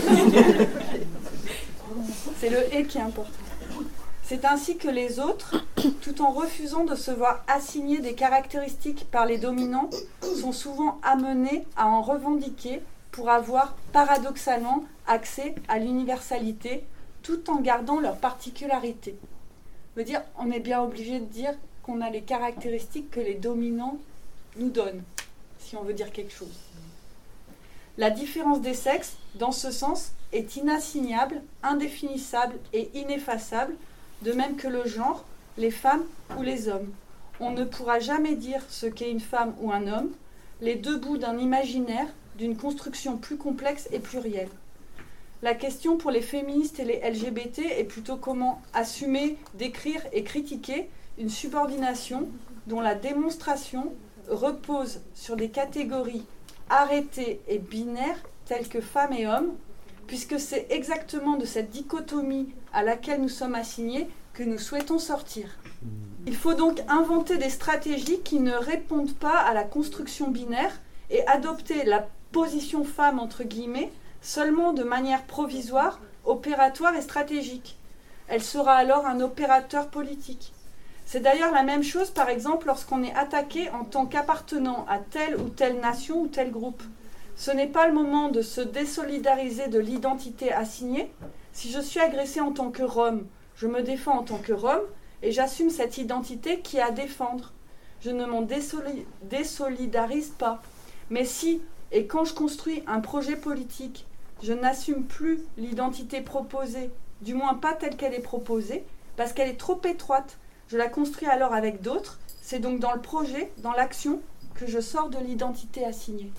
C'est le « et » qui est important. C'est ainsi que les autres, tout en refusant de se voir assigner des caractéristiques par les dominants, sont souvent amenés à en revendiquer pour avoir paradoxalement accès à l'universalité tout en gardant leurs particularités. Ça veut dire, on est bien obligé de dire qu'on a les caractéristiques que les dominants nous donnent, si on veut dire quelque chose. La différence des sexes, dans ce sens, est inassignable, indéfinissable et ineffaçable, de même que le genre, les femmes ou les hommes. On ne pourra jamais dire ce qu'est une femme ou un homme, les deux bouts d'un imaginaire, d'une construction plus complexe et plurielle. La question pour les féministes et les LGBT est plutôt comment assumer, décrire et critiquer une subordination dont la démonstration repose sur des catégories arrêtées et binaires telles que femmes et hommes, puisque c'est exactement de cette dichotomie à laquelle nous sommes assignés que nous souhaitons sortir. Il faut donc inventer des stratégies qui ne répondent pas à la construction binaire et adopter la position femme entre guillemets seulement de manière provisoire, opératoire et stratégique. Elle sera alors un opérateur politique. C'est d'ailleurs la même chose par exemple lorsqu'on est attaqué en tant qu'appartenant à telle ou telle nation ou tel groupe. Ce n'est pas le moment de se désolidariser de l'identité assignée. Si je suis agressé en tant que Rome, je me défends en tant que Rome et j'assume cette identité qui est à défendre. Je ne m'en désolidarise pas. Mais si, et quand je construis un projet politique, je n'assume plus l'identité proposée, du moins pas telle qu'elle est proposée, parce qu'elle est trop étroite, je la construis alors avec d'autres. C'est donc dans le projet, dans l'action, que je sors de l'identité assignée.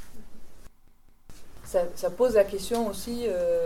Ça pose la question aussi,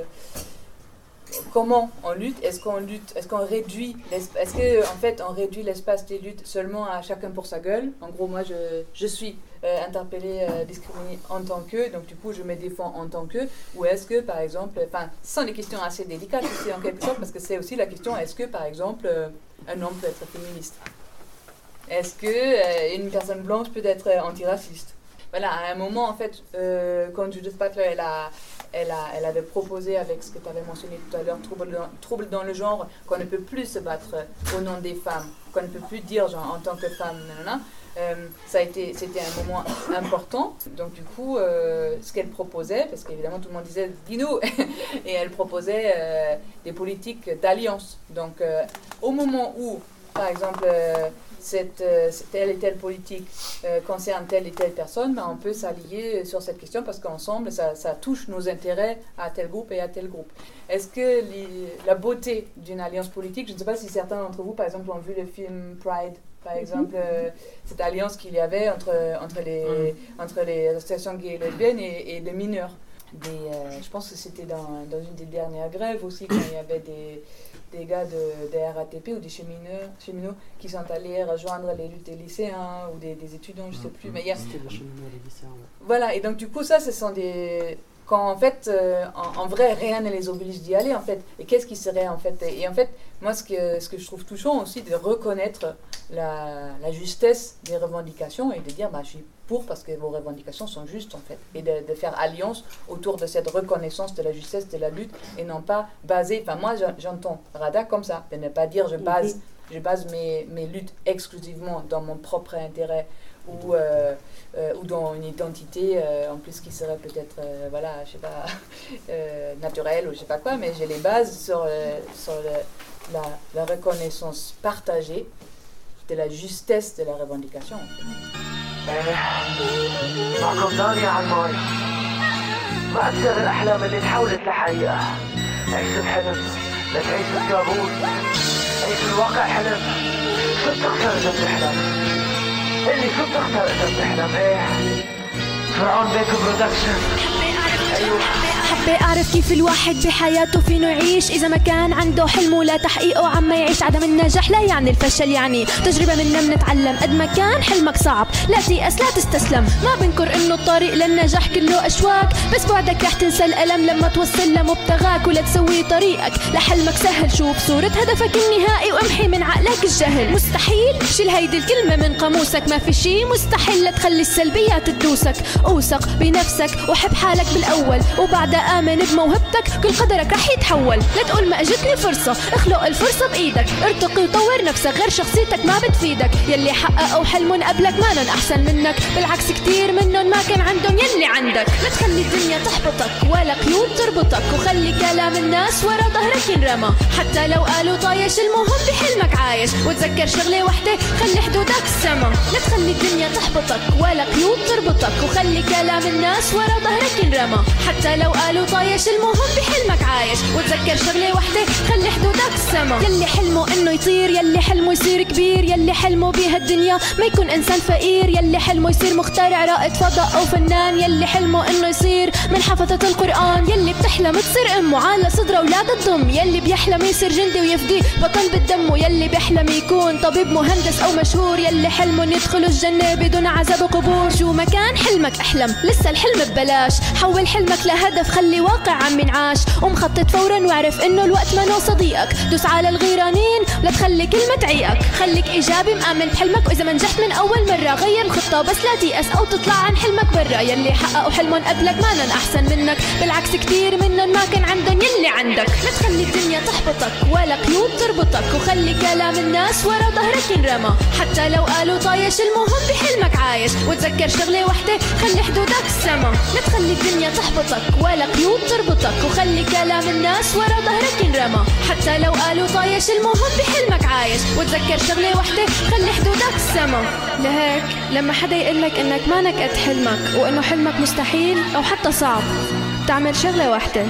comment on lutte? Est-ce qu'on réduit, est-ce qu'en fait on réduit l'espace des luttes seulement à chacun pour sa gueule? En gros, moi je suis interpellée, discriminée en tant que, donc du coup je me défends en tant que, ou est-ce que par exemple, ce sont des questions assez délicates aussi en quelque sorte, parce que c'est aussi la question, est-ce que par exemple un homme peut être féministe? Est-ce que une personne blanche peut être antiraciste? Voilà, à un moment, en fait, quand Judith Butler, elle avait proposé, avec ce que tu avais mentionné tout à l'heure, trouble dans le genre, qu'on ne peut plus se battre au nom des femmes, qu'on ne peut plus dire genre, en tant que femme, nanana, c'était un moment important. Donc du coup, ce qu'elle proposait, parce qu'évidemment tout le monde disait « dis-nous », et elle proposait des politiques d'alliance. Donc au moment où, par exemple, telle et telle politique concerne telle et telle personne, on peut s'allier sur cette question parce qu'ensemble, ça touche nos intérêts à tel groupe et à tel groupe. Est-ce que la beauté d'une alliance politique, je ne sais pas si certains d'entre vous, par exemple, ont vu le film Pride, par exemple, cette alliance qu'il y avait entre les associations gays et lesbiennes et les mineurs. Je pense que c'était dans une des dernières grèves aussi, quand il y avait des gars de RATP ou des cheminots qui sont allés rejoindre les luttes des lycéens ou des étudiants, je ne sais plus. Mais c'était les cheminots et les lycéens. Ouais. Voilà, et donc du coup, ça, ce sont des... Quand en fait, en vrai, rien ne les oblige d'y aller, en fait. Et qu'est-ce qui serait, en fait... Et en fait, moi, ce que je trouve touchant aussi, de reconnaître la justesse des revendications et de dire, je suis pour parce que vos revendications sont justes, en fait. Et de faire alliance autour de cette reconnaissance de la justesse de la lutte et non pas baser... Enfin, moi, j'entends Rada comme ça, de ne pas dire je base mes luttes exclusivement dans mon propre intérêt ou dans une identité en plus qui serait peut-être je sais pas naturelle ou je sais pas quoi, mais j'ai les bases sur la reconnaissance partagée de la justesse de la revendication. معكم داني عالماي ما تصير الأحلام اللي تحولت لحقيقة عيش الحلم لا تعيش الكابوس عيش الواقع حلم شو بتخسر إذا بتحلم اللي شو بتخسر إذا بتحلم فرعون بيك برودكشن حابة أعرف كيف الواحد بحياته فينه يعيش إذا ما كان عنده حلم ولا تحقيقه عما يعيش. عدم النجاح لا يعني الفشل، يعني تجربة منا منتعلم. قد ما كان حلمك صعب لا تيأس لا تستسلم. ما بنكر إنه الطريق للنجاح كله أشواك، بس بعدك رح تنسى الألم لما توصل لمبتغاك. ولا تسوي طريقك لحلمك سهل، شوف صورة هدفك النهائي وامحي من عقلك الجهل. مستحيل شيل هيدي الكلمة من قاموسك، ما في شي مستحيل لا تخلي السلبيات تدوسك. اوثق بنفسك وحب حالك بالأول، وبعدها آمن بموهبتك كل قدرك رح يتحول. لا تقول ما اجتني فرصة، اخلق الفرصة بإيدك. ارتقي وطور نفسك، غير شخصيتك ما بتفيدك. يلي حققوا حلمهم قبلك مانن أحسن منك، بالعكس كتير منهم ما كان عندهم يلي عندك. لا تخلي الدنيا تحبطك ولا قيود تربطك، وخلي كلام الناس ورا ظهرك ينرمى. حتى لو قالوا طايش المهم بحلمك عايش، وتذكر شغلة وحدة خلي حدودك السما. لا تخلي الدنيا تحبطك ولا قيود تربطك، وخلي كلام الناس ورا ظهرك ينرمى. حتى لو قالوا طايش المهم بحلمك عايش، وتذكر شغلة وحدة خلي حدودك السما. يلي حلمه انه يطير، يلي حلمه يصير كبير، يلي حلمه بهالدنيا ما يكون انسان فقير، يلي حلمه يصير مخترع رائد فضاء او فنان، يلي حلمه انه يصير من حفظة القرآن، يلي بتحلم تصير امه على صدره اولاد الضم، يلي بيحلم يصير جندي ويفدي بطل بالدم، ويلي بيحلم يكون طبيب مهندس او مشهور، يلي حلمه يدخلوا الجنة بدون عذاب وقبور. شو ما كان حلمك احلم، لسه الحلم ببلاش. حول حلمك لهدف، خلي واقع عم ينعاش، ومخطط فورا واعرف انه الوقت ما نو صديقك. دوس على الغيرانين لا تخلي كلمة تعيقك، خليك ايجابي مآمن بحلمك، واذا ما نجحت من اول مرة غير الخطة بس لا تيأس او تطلع عن حلمك برا. يلي حققوا حلمهم قبلك مانن احسن منك، بالعكس كتير منهم ما كان عندهم يلي عندك. لا تخلي الدنيا تحبطك ولا قيود تربطك، وخلي كلام الناس ورا ظهرك ينرمى. حتى لو قالوا طايش المهم بحلمك عايش، وتذكر شغلة وحدة خلي حدودك السما. لا تخلي الدنيا تحبطك ولا قيود تربطك، وخلي كلام الناس ورا ظهرك ينرمى. حتى لو قالوا طايش المهم بحلمك عايش، وتذكر شغلة وحدة خلي حدودك السما. لهيك لما حدا يقلك انك مانك قد حلمك، وانه حلمك مستحيل او حتى صعب، تعمل شغلة واحدة،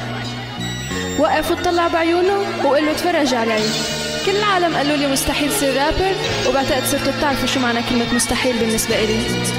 وقف وتطلع بعيونه وقل له تفرج علي. كل العالم قالوا لي مستحيل صير رابر، وبعتقد صرتوا بتعرفوا شو معنى كلمة مستحيل بالنسبة إلي.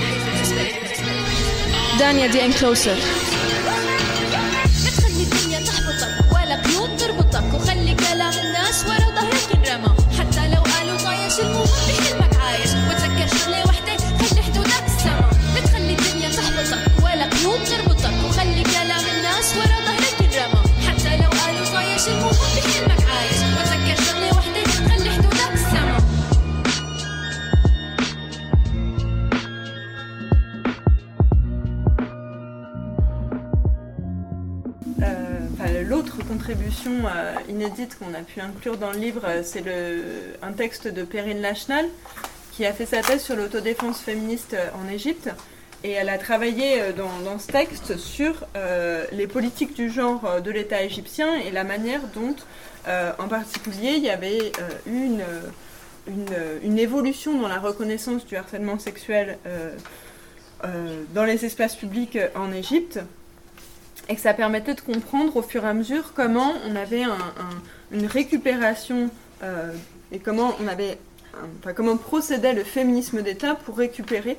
دانيا دي ان كلوزر. لا تخلي الدنيا تحبطك ولا قيود تربطك، وخلي كلام الناس ورا ظهرك ينرمى. حتى لو قالوا طايش المهم بحلمك عايش، وتذكر شغلة وحدة خلي حدودك السما. لا تخلي الدنيا تحبطك ولا قيود تربطك، وخلي كلام الناس ورا ظهرك ينرمى. حتى لو قالوا طايش المهم بحلمك عايش، وتذكر شغلة وحدة خلي حدودك السما. L'autre contribution inédite qu'on a pu inclure dans le livre, c'est un texte de Perrine Lachenal, qui a fait sa thèse sur l'autodéfense féministe en Égypte. Et elle a travaillé dans ce texte sur les politiques du genre de l'État égyptien et la manière dont, en particulier, il y avait eu une évolution dans la reconnaissance du harcèlement sexuel dans les espaces publics en Égypte, et que ça permettait de comprendre au fur et à mesure comment on avait une récupération et comment procédait le féminisme d'État pour récupérer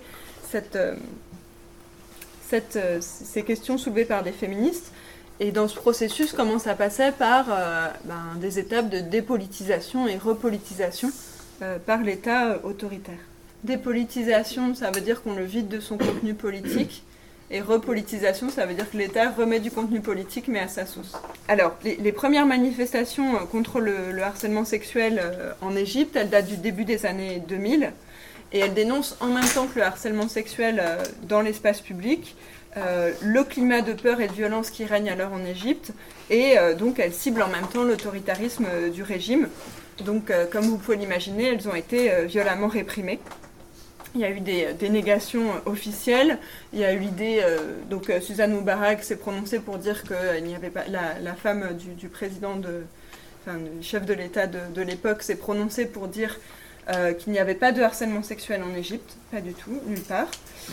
ces questions soulevées par des féministes. Et dans ce processus, comment ça passait par des étapes de dépolitisation et repolitisation par l'État autoritaire. Dépolitisation, ça veut dire qu'on le vide de son contenu politique. Et repolitisation, ça veut dire que l'État remet du contenu politique, mais à sa sauce. Alors, les premières manifestations contre le harcèlement sexuel en Égypte, elles datent du début des années 2000, et elles dénoncent en même temps que le harcèlement sexuel dans l'espace public, le climat de peur et de violence qui règne alors en Égypte, et donc elles ciblent en même temps l'autoritarisme du régime. Donc, comme vous pouvez l'imaginer, elles ont été violemment réprimées. Il y a eu des négations officielles. Il y a eu l'idée, donc Suzanne Moubarak s'est prononcée pour dire que il n'y avait pas la femme du président, le chef de l'État de l'époque s'est prononcée pour dire qu'il n'y avait pas de harcèlement sexuel en Égypte, pas du tout, nulle part.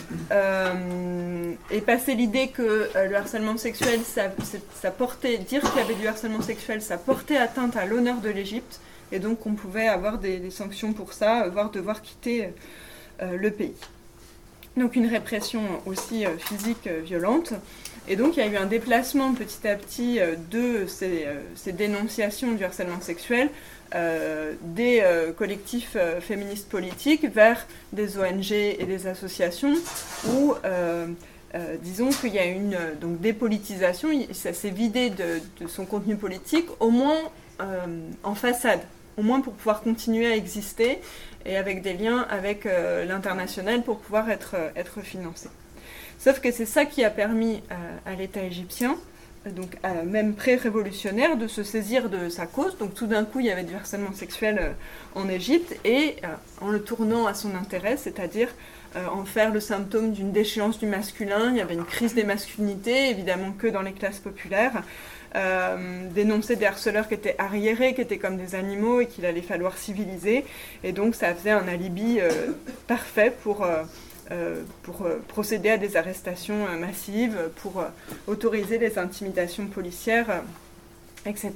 Et passer l'idée que le harcèlement sexuel, ça portait, dire qu'il y avait du harcèlement sexuel, ça portait atteinte à l'honneur de l'Égypte, et donc on pouvait avoir des sanctions pour ça, voire devoir quitter le pays. Donc une répression aussi physique violente. Et donc il y a eu un déplacement petit à petit de ces dénonciations du harcèlement sexuel des collectifs féministes politiques vers des ONG et des associations où disons qu'il y a une donc dépolitisation, ça s'est vidé de son contenu politique, au moins en façade, au moins pour pouvoir continuer à exister et avec des liens avec l'international pour pouvoir être financé. Sauf que c'est ça qui a permis à l'État égyptien, donc même pré-révolutionnaire, de se saisir de sa cause. Donc tout d'un coup, il y avait du harcèlement sexuel en Égypte et en le tournant à son intérêt, c'est-à-dire en faire le symptôme d'une déchéance du masculin. Il y avait une crise des masculinités, évidemment que dans les classes populaires. Dénoncer des harceleurs qui étaient arriérés, qui étaient comme des animaux et qu'il allait falloir civiliser. Et donc ça faisait un alibi parfait pour procéder à des arrestations massives, pour autoriser les intimidations policières, etc.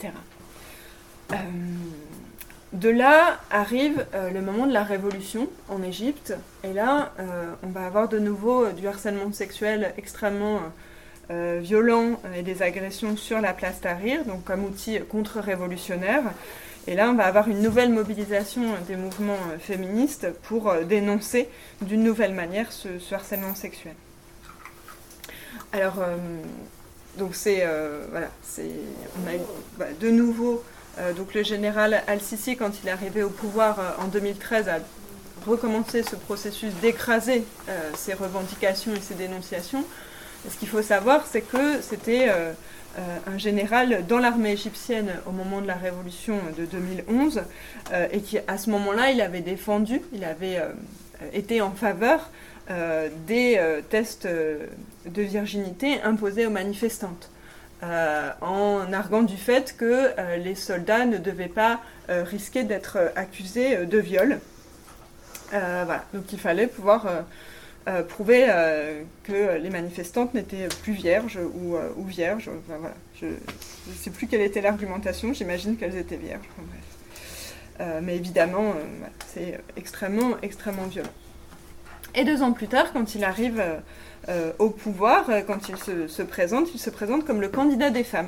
De là arrive le moment de la révolution en Égypte, et là on va avoir de nouveau du harcèlement sexuel extrêmement violent et des agressions sur la place Tahrir, donc comme outil contre-révolutionnaire. Et là, on va avoir une nouvelle mobilisation des mouvements féministes pour dénoncer d'une nouvelle manière ce harcèlement sexuel. Alors, donc on a eu de nouveau donc le général Al-Sisi, quand il est arrivé au pouvoir en 2013, a recommencé ce processus d'écraser ces revendications et ces dénonciations. Et ce qu'il faut savoir, c'est que c'était un général dans l'armée égyptienne au moment de la révolution de 2011 et qui, à ce moment-là, il avait défendu, il avait été en faveur des tests de virginité imposés aux manifestantes, en arguant du fait que les soldats ne devaient pas risquer d'être accusés de viol. Voilà. Donc il fallait pouvoir prouver que les manifestantes n'étaient plus vierges ou vierges. Enfin, voilà. Je ne sais plus quelle était l'argumentation, j'imagine qu'elles étaient vierges. Enfin, bref. Mais évidemment, voilà, c'est extrêmement, extrêmement violent. Et 2 ans plus tard, quand il arrive au pouvoir, quand il se présente comme le candidat des femmes.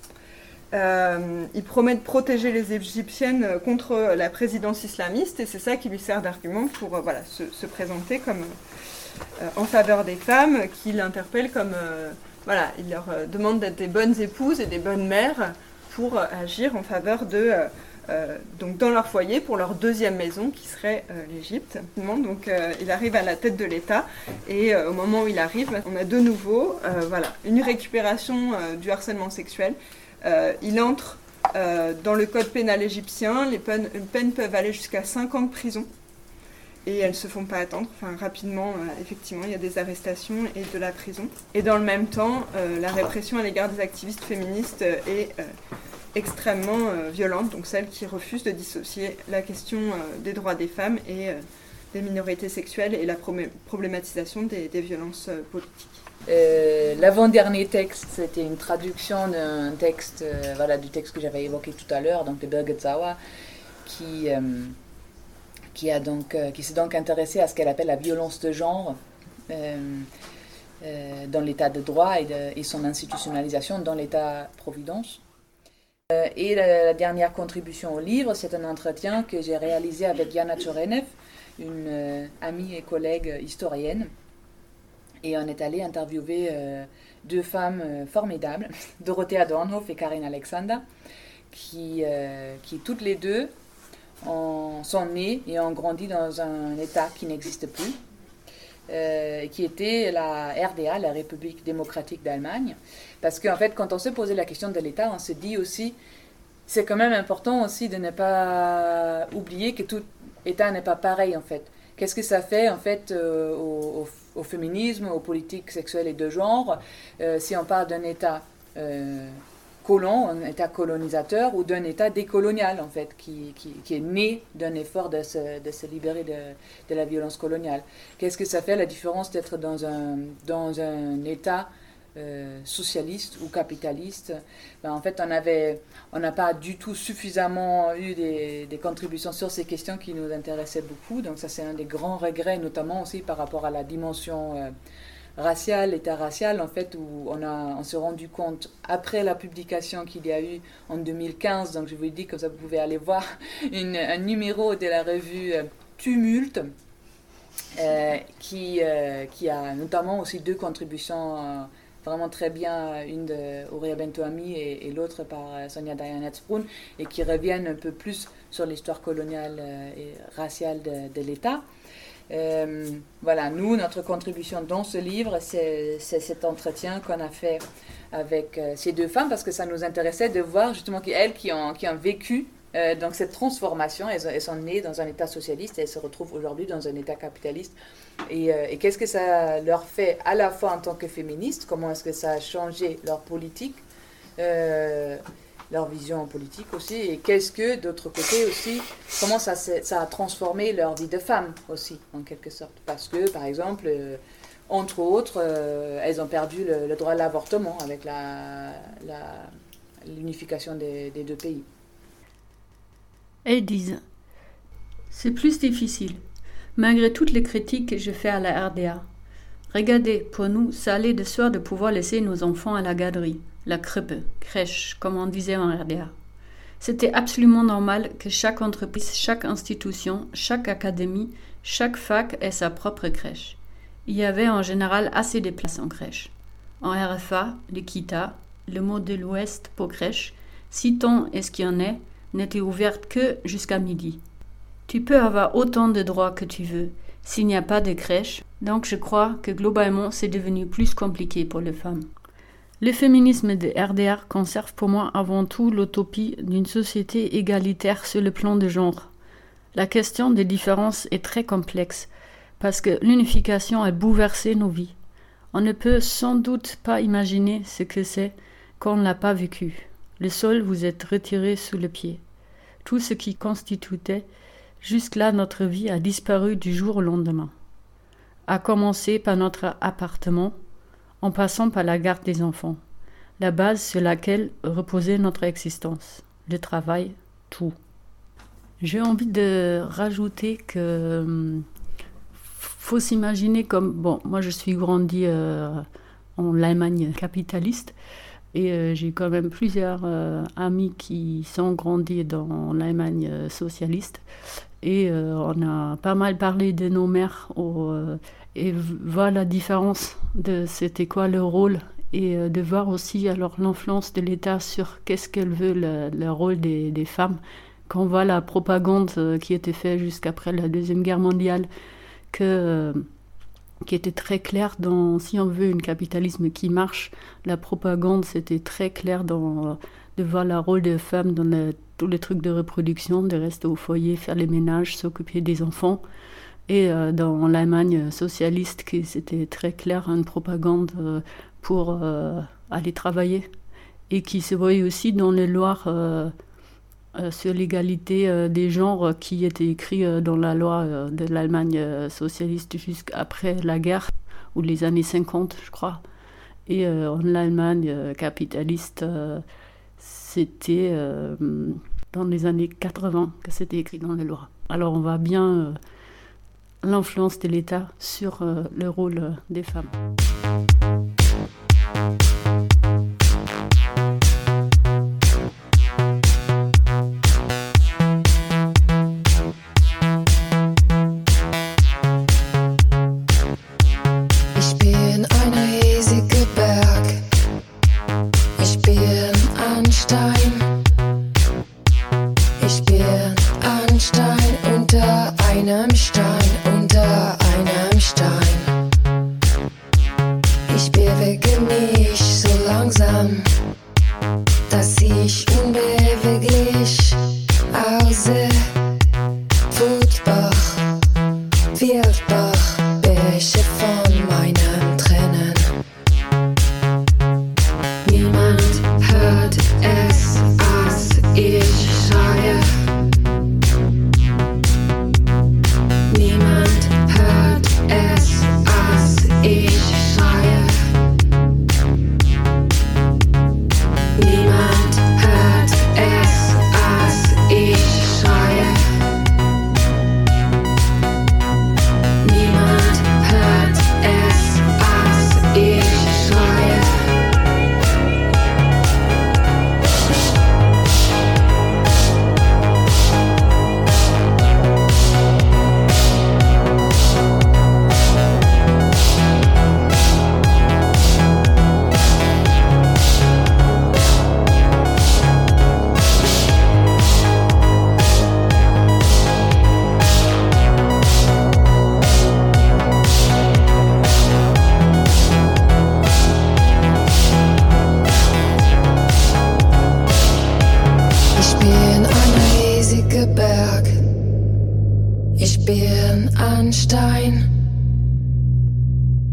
Il promet de protéger les Égyptiennes contre la présidence islamiste, et c'est ça qui lui sert d'argument pour se présenter comme en faveur des femmes, qui l'interpellent comme... il leur demande d'être des bonnes épouses et des bonnes mères pour agir en faveur de... donc dans leur foyer, pour leur deuxième maison, qui serait l'Égypte. Donc il arrive à la tête de l'État, et au moment où il arrive, on a de nouveau une récupération du harcèlement sexuel. Il entre dans le code pénal égyptien, les peines peuvent aller jusqu'à 5 ans de prison, et elles ne se font pas attendre. Enfin, rapidement, effectivement, il y a des arrestations et de la prison. Et dans le même temps, la répression à l'égard des activistes féministes est extrêmement violente, donc celles qui refusent de dissocier la question des droits des femmes et des minorités sexuelles et la problématisation des violences politiques. L'avant-dernier texte, c'était une traduction d'un texte, du texte que j'avais évoqué tout à l'heure, donc de Birgit Sauer, qui s'est donc intéressée à ce qu'elle appelle la violence de genre dans l'état de droit et son institutionnalisation dans l'état-providence. Et la dernière contribution au livre, c'est un entretien que j'ai réalisé avec Jana Tchorenev, une amie et collègue historienne. Et on est allé interviewer 2 femmes formidables, Dorothea Dornhof et Karin Alexander, qui toutes les deux sont nées et ont grandi dans un État qui n'existe plus, qui était la RDA, la République démocratique d'Allemagne. Parce qu'en fait, quand on se posait la question de l'État, on se dit aussi, c'est quand même important aussi de ne pas oublier que tout État n'est pas pareil en fait. Qu'est-ce que ça fait en fait au féminisme, aux politiques sexuelles et de genre, si on parle d'un État colon, un État colonisateur, ou d'un État décolonial en fait, qui est né d'un effort de se libérer de la violence coloniale. Qu'est-ce que ça fait la différence d'être dans un État socialiste ou capitaliste. En fait, on n'a pas du tout suffisamment eu des contributions sur ces questions qui nous intéressaient beaucoup. Donc ça, c'est un des grands regrets, notamment aussi par rapport à la dimension raciale, interraciale, en fait, où on s'est rendu compte, après la publication qu'il y a eu en 2015, donc je vous dis que vous pouvez aller voir un numéro de la revue Tumulte, qui a notamment aussi 2 contributions vraiment très bien, une de Ouria Bentoami et l'autre par Sonia Dayan-Hetzbrunn, et qui reviennent un peu plus sur l'histoire coloniale et raciale de l'État. Voilà, nous, notre contribution dans ce livre, c'est cet entretien qu'on a fait avec ces 2 femmes, parce que ça nous intéressait de voir justement qu'elles qui ont vécu donc cette transformation, elles sont nées dans un État socialiste et elles se retrouvent aujourd'hui dans un État capitaliste. Et qu'est-ce que ça leur fait à la fois en tant que féministes, comment est-ce que ça a changé leur politique, leur vision politique aussi, et qu'est-ce que, d'autre côté aussi, comment ça a transformé leur vie de femme aussi, en quelque sorte. Parce que, par exemple, entre autres, elles ont perdu le droit à l'avortement avec l'unification des 2 pays. Elles disent, c'est plus difficile, malgré toutes les critiques que je fais à la RDA. Regardez, pour nous, ça allait de soi de pouvoir laisser nos enfants à la garderie, la crèche, comme on disait en RDA. C'était absolument normal que chaque entreprise, chaque institution, chaque académie, chaque fac ait sa propre crèche. Il y avait en général assez de places en crèche. En RFA, l'Equita, le modèle Ouest pour crèche, citons et ce qu'il y en est, n'était ouverte que jusqu'à midi. Tu peux avoir autant de droits que tu veux s'il n'y a pas de crèche, donc je crois que globalement c'est devenu plus compliqué pour les femmes. Le féminisme de RDR conserve pour moi avant tout l'utopie d'une société égalitaire sur le plan de genre. La question des différences est très complexe parce que l'unification a bouleversé nos vies. On ne peut sans doute pas imaginer ce que c'est quand on ne l'a pas vécu. Le sol vous est retiré sous le pied. Tout ce qui constituait jusque-là notre vie a disparu du jour au lendemain. À commencer par notre appartement, en passant par la garde des enfants, la base sur laquelle reposait notre existence, le travail, tout. J'ai envie de rajouter que faut s'imaginer comme... Bon, moi je suis grandie en Allemagne capitaliste, et j'ai quand même plusieurs amis qui sont grandis dans l'Allemagne socialiste. Et on a pas mal parlé de nos mères et voir la différence de c'était quoi le rôle, et de voir aussi alors l'influence de l'État sur qu'est-ce qu'elle veut le rôle des femmes. Quand on voit la propagande qui était faite jusqu'après la Deuxième Guerre mondiale, qui était très clair dans, si on veut un capitalisme qui marche, la propagande c'était très clair de voir le rôle des femmes dans tous les trucs de reproduction, de rester au foyer, faire les ménages, s'occuper des enfants. Et dans l'Allemagne socialiste, c'était très clair une propagande pour aller travailler, et qui se voyait aussi dans les lois sur l'égalité des genres qui était écrit dans la loi de l'Allemagne socialiste jusqu'après la guerre, ou les années 50, je crois. Et en Allemagne capitaliste, c'était dans les années 80 que c'était écrit dans les lois. Alors on voit bien l'influence de l'État sur le rôle des femmes.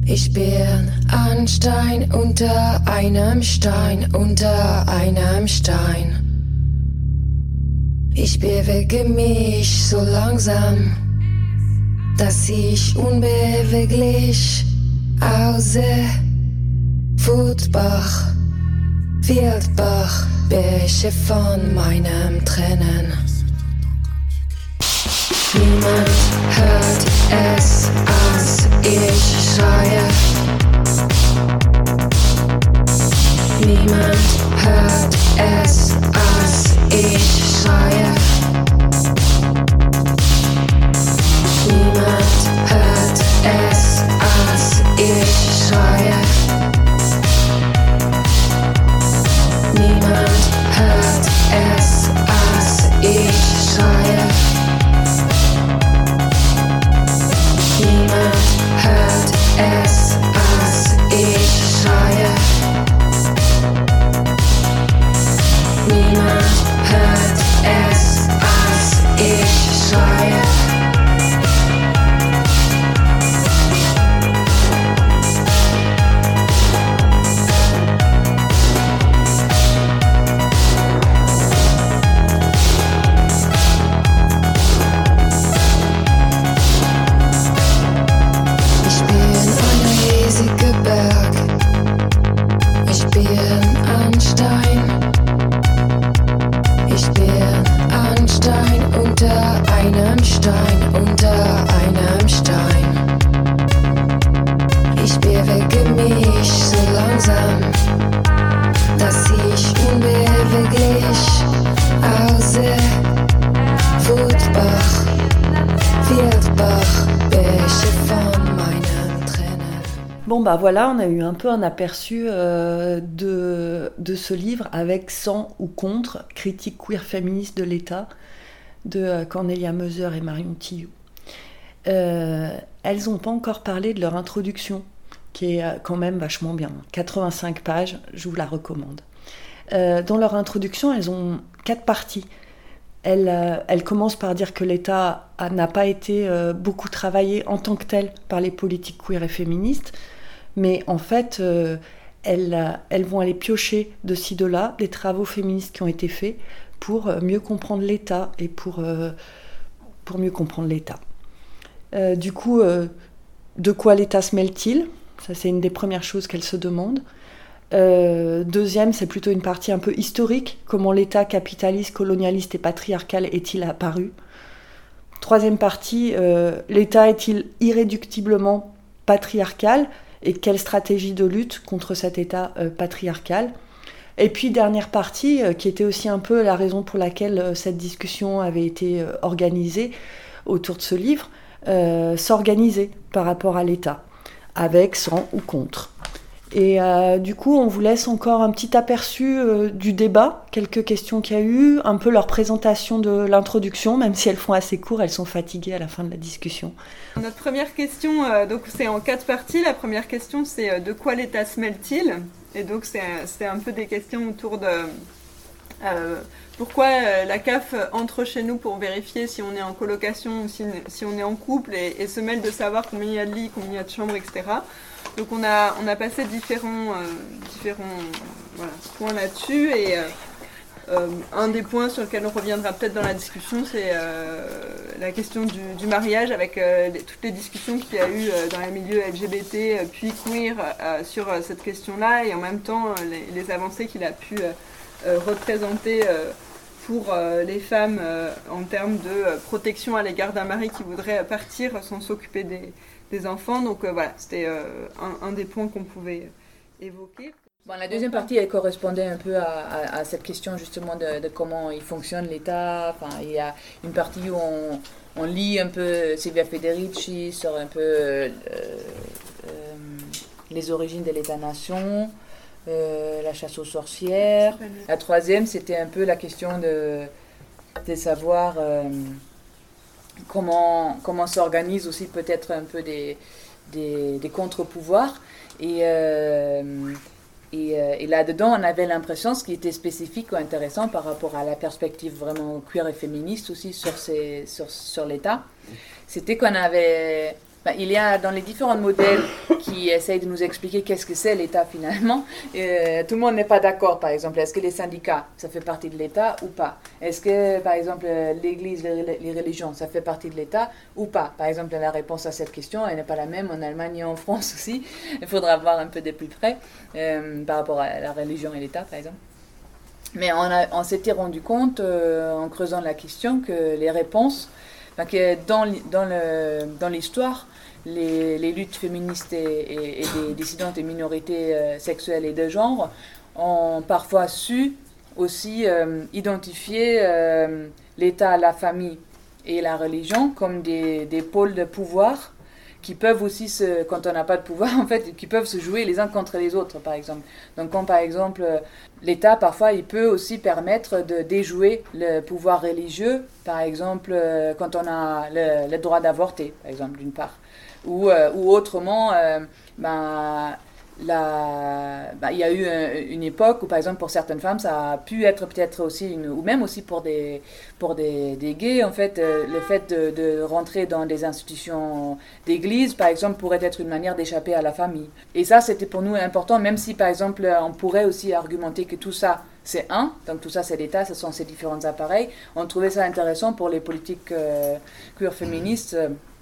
Ich bin ein Stein unter einem Stein, unter einem Stein. Ich bewege mich so langsam, dass ich unbeweglich aussehe. Footbach, Wildbach, Bäche von meinem Tränen. Niemand hört es, als ich schreie. Niemand hört es, als ich schreie. Niemand hört es, als ich schreie. Niemand hört es, als ich schreie. Niemand hört es, als ich schreie. Niemand hört es, als ich schreie. Bah voilà, on a eu un peu un aperçu de ce livre avec Sans ou contre, critique queer féministe de l'État de Cornelia Meuser et Marion Tillou. Elles n'ont pas encore parlé de leur introduction, qui est quand même vachement bien. 85 pages, je vous la recommande. Dans leur introduction, elles ont 4 parties. Elles commencent par dire que l'État n'a pas été beaucoup travaillé en tant que tel par les politiques queer et féministes, mais en fait, elles vont aller piocher de ci, de là, des travaux féministes qui ont été faits pour mieux comprendre l'État et pour mieux comprendre l'État. Du coup, de quoi l'État se mêle-t-il ? Ça, c'est une des premières choses qu'elles se demandent. Deuxième, c'est plutôt une partie un peu historique. Comment l'État capitaliste, colonialiste et patriarcal est-il apparu ? Troisième partie, l'État est-il irréductiblement patriarcal ? Et quelle stratégie de lutte contre cet État patriarcal ? Et puis, dernière partie, qui était aussi un peu la raison pour laquelle cette discussion avait été organisée autour de ce livre, s'organiser par rapport à l'État, avec, sans ou contre. Et du coup, on vous laisse encore un petit aperçu du débat, quelques questions qu'il y a eu, un peu leur présentation de l'introduction, même si elles font assez court, elles sont fatiguées à la fin de la discussion. Notre première question, donc c'est en 4 parties. La première question, c'est de quoi l'État se mêle-t-il ? Et donc c'est un peu des questions autour de pourquoi la CAF entre chez nous pour vérifier si on est en colocation ou si on est en couple et se mêle de savoir combien il y a de lits, combien il y a de chambres, etc. Donc on a passé différents points là-dessus et un des points sur lequel on reviendra peut-être dans la discussion, c'est la question du mariage avec toutes les discussions qu'il y a eu dans les milieux LGBT puis queer sur cette question-là et en même temps les avancées qu'il a pu représenter pour les femmes en termes de protection à l'égard d'un mari qui voudrait partir sans s'occuper des enfants. Donc voilà, c'était un des points qu'on pouvait évoquer. Bon, la deuxième partie, elle correspondait un peu à cette question justement de comment il fonctionne l'État. Enfin, il y a une partie où on lit un peu Silvia Federici sur un peu les origines de l'État-nation, la chasse aux sorcières. La troisième, c'était un peu la question de savoir comment s'organise aussi peut-être un peu des contre-pouvoirs. Et là-dedans, on avait l'impression, ce qui était spécifique ou intéressant par rapport à la perspective vraiment queer et féministe aussi sur l'État, c'était qu'on avait Il y a dans les différents modèles qui essayent de nous expliquer qu'est-ce que c'est l'État finalement, tout le monde n'est pas d'accord. Par exemple, est-ce que les syndicats, ça fait partie de l'État ou pas? Est-ce que, par exemple, l'Église, les religions, ça fait partie de l'État ou pas? Par exemple, la réponse à cette question, elle n'est pas la même en Allemagne et en France aussi. Il faudra voir un peu de plus près par rapport à la religion et l'État, par exemple. Mais on s'était rendu compte, en creusant la question, que les réponses, que dans l'histoire, les luttes féministes et des dissidentes et minorités sexuelles et de genre ont parfois su aussi identifier l'État, la famille et la religion comme des pôles de pouvoir qui peuvent aussi, quand on n'a pas de pouvoir, en fait, qui peuvent se jouer les uns contre les autres, par exemple. Donc, quand, par exemple, l'État, parfois, il peut aussi permettre de déjouer le pouvoir religieux, par exemple, quand on a le droit d'avorter, par exemple, d'une part. Ou autrement, il y a eu une époque où, par exemple, pour certaines femmes, ça a pu être peut-être aussi, ou même aussi pour des gays, en fait, le fait de rentrer dans des institutions d'église, par exemple, pourrait être une manière d'échapper à la famille. Et ça, c'était pour nous important, même si, par exemple, on pourrait aussi argumenter que tout ça, c'est donc tout ça, c'est l'État, ce sont ces différents appareils. On trouvait ça intéressant pour les politiques queer féministes,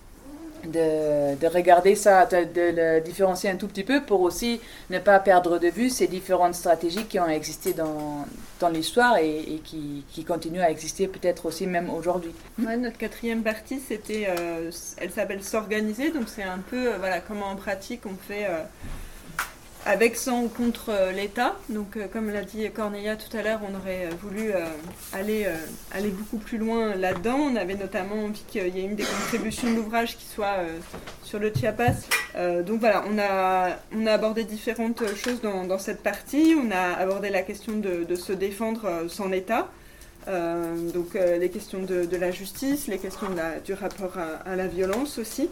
de regarder ça, de le différencier un tout petit peu pour aussi ne pas perdre de vue ces différentes stratégies qui ont existé dans l'histoire et qui continuent à exister peut-être aussi même aujourd'hui. Ouais, notre quatrième partie, elle s'appelle s'organiser, donc c'est un peu comment en pratique on fait avec, sans ou contre l'État. Donc comme l'a dit Cornelia tout à l'heure, on aurait voulu aller beaucoup plus loin là-dedans. On avait notamment envie qu'il y ait une des contributions de l'ouvrage qui soit sur le Chiapas. Donc voilà, on a abordé différentes choses dans cette partie. On a abordé la question de se défendre sans l'État. Donc les questions de la justice, les questions du rapport à la violence aussi,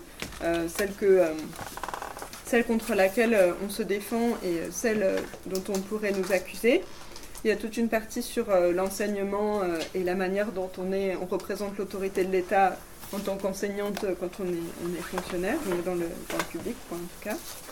celle contre laquelle on se défend et celle dont on pourrait nous accuser. Il y a toute une partie sur l'enseignement et la manière dont on représente l'autorité de l'État en tant qu'enseignante quand on est fonctionnaire, on est dans le public en tout cas.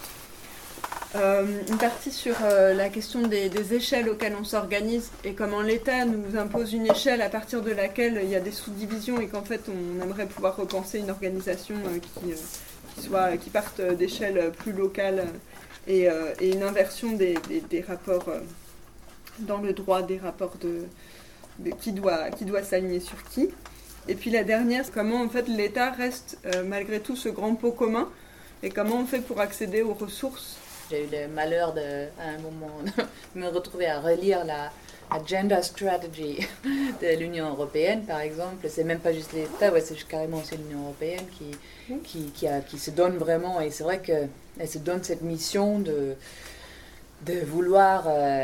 Une partie sur la question des échelles auxquelles on s'organise et comment l'État nous impose une échelle à partir de laquelle il y a des sous-divisions et qu'en fait on aimerait pouvoir repenser une organisation qui partent d'échelles plus locales et une inversion des rapports dans le droit, des rapports qui doit s'aligner sur qui. Et puis la dernière, c'est comment en fait l'État reste malgré tout ce grand pot commun et comment on fait pour accéder aux ressources. J'ai eu le malheur à un moment de me retrouver à relire la Agenda Strategy de l'Union Européenne, par exemple. C'est même pas juste l'État, c'est carrément aussi l'Union Européenne qui se donne vraiment, et c'est vrai qu'elle se donne cette mission de vouloir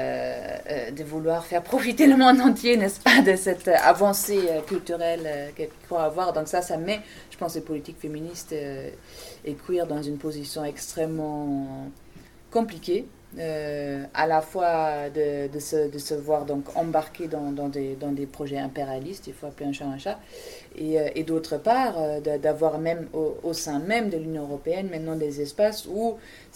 faire profiter le monde entier, n'est-ce pas, de cette avancée culturelle qu'elle croit avoir. Donc ça met, je pense, les politiques féministes et queer dans une position extrêmement compliquée, à la fois de se voir donc embarquer dans des projets impérialistes, il faut appeler un chat, et d'autre part d'avoir même au sein même de l'Union Européenne maintenant des espaces où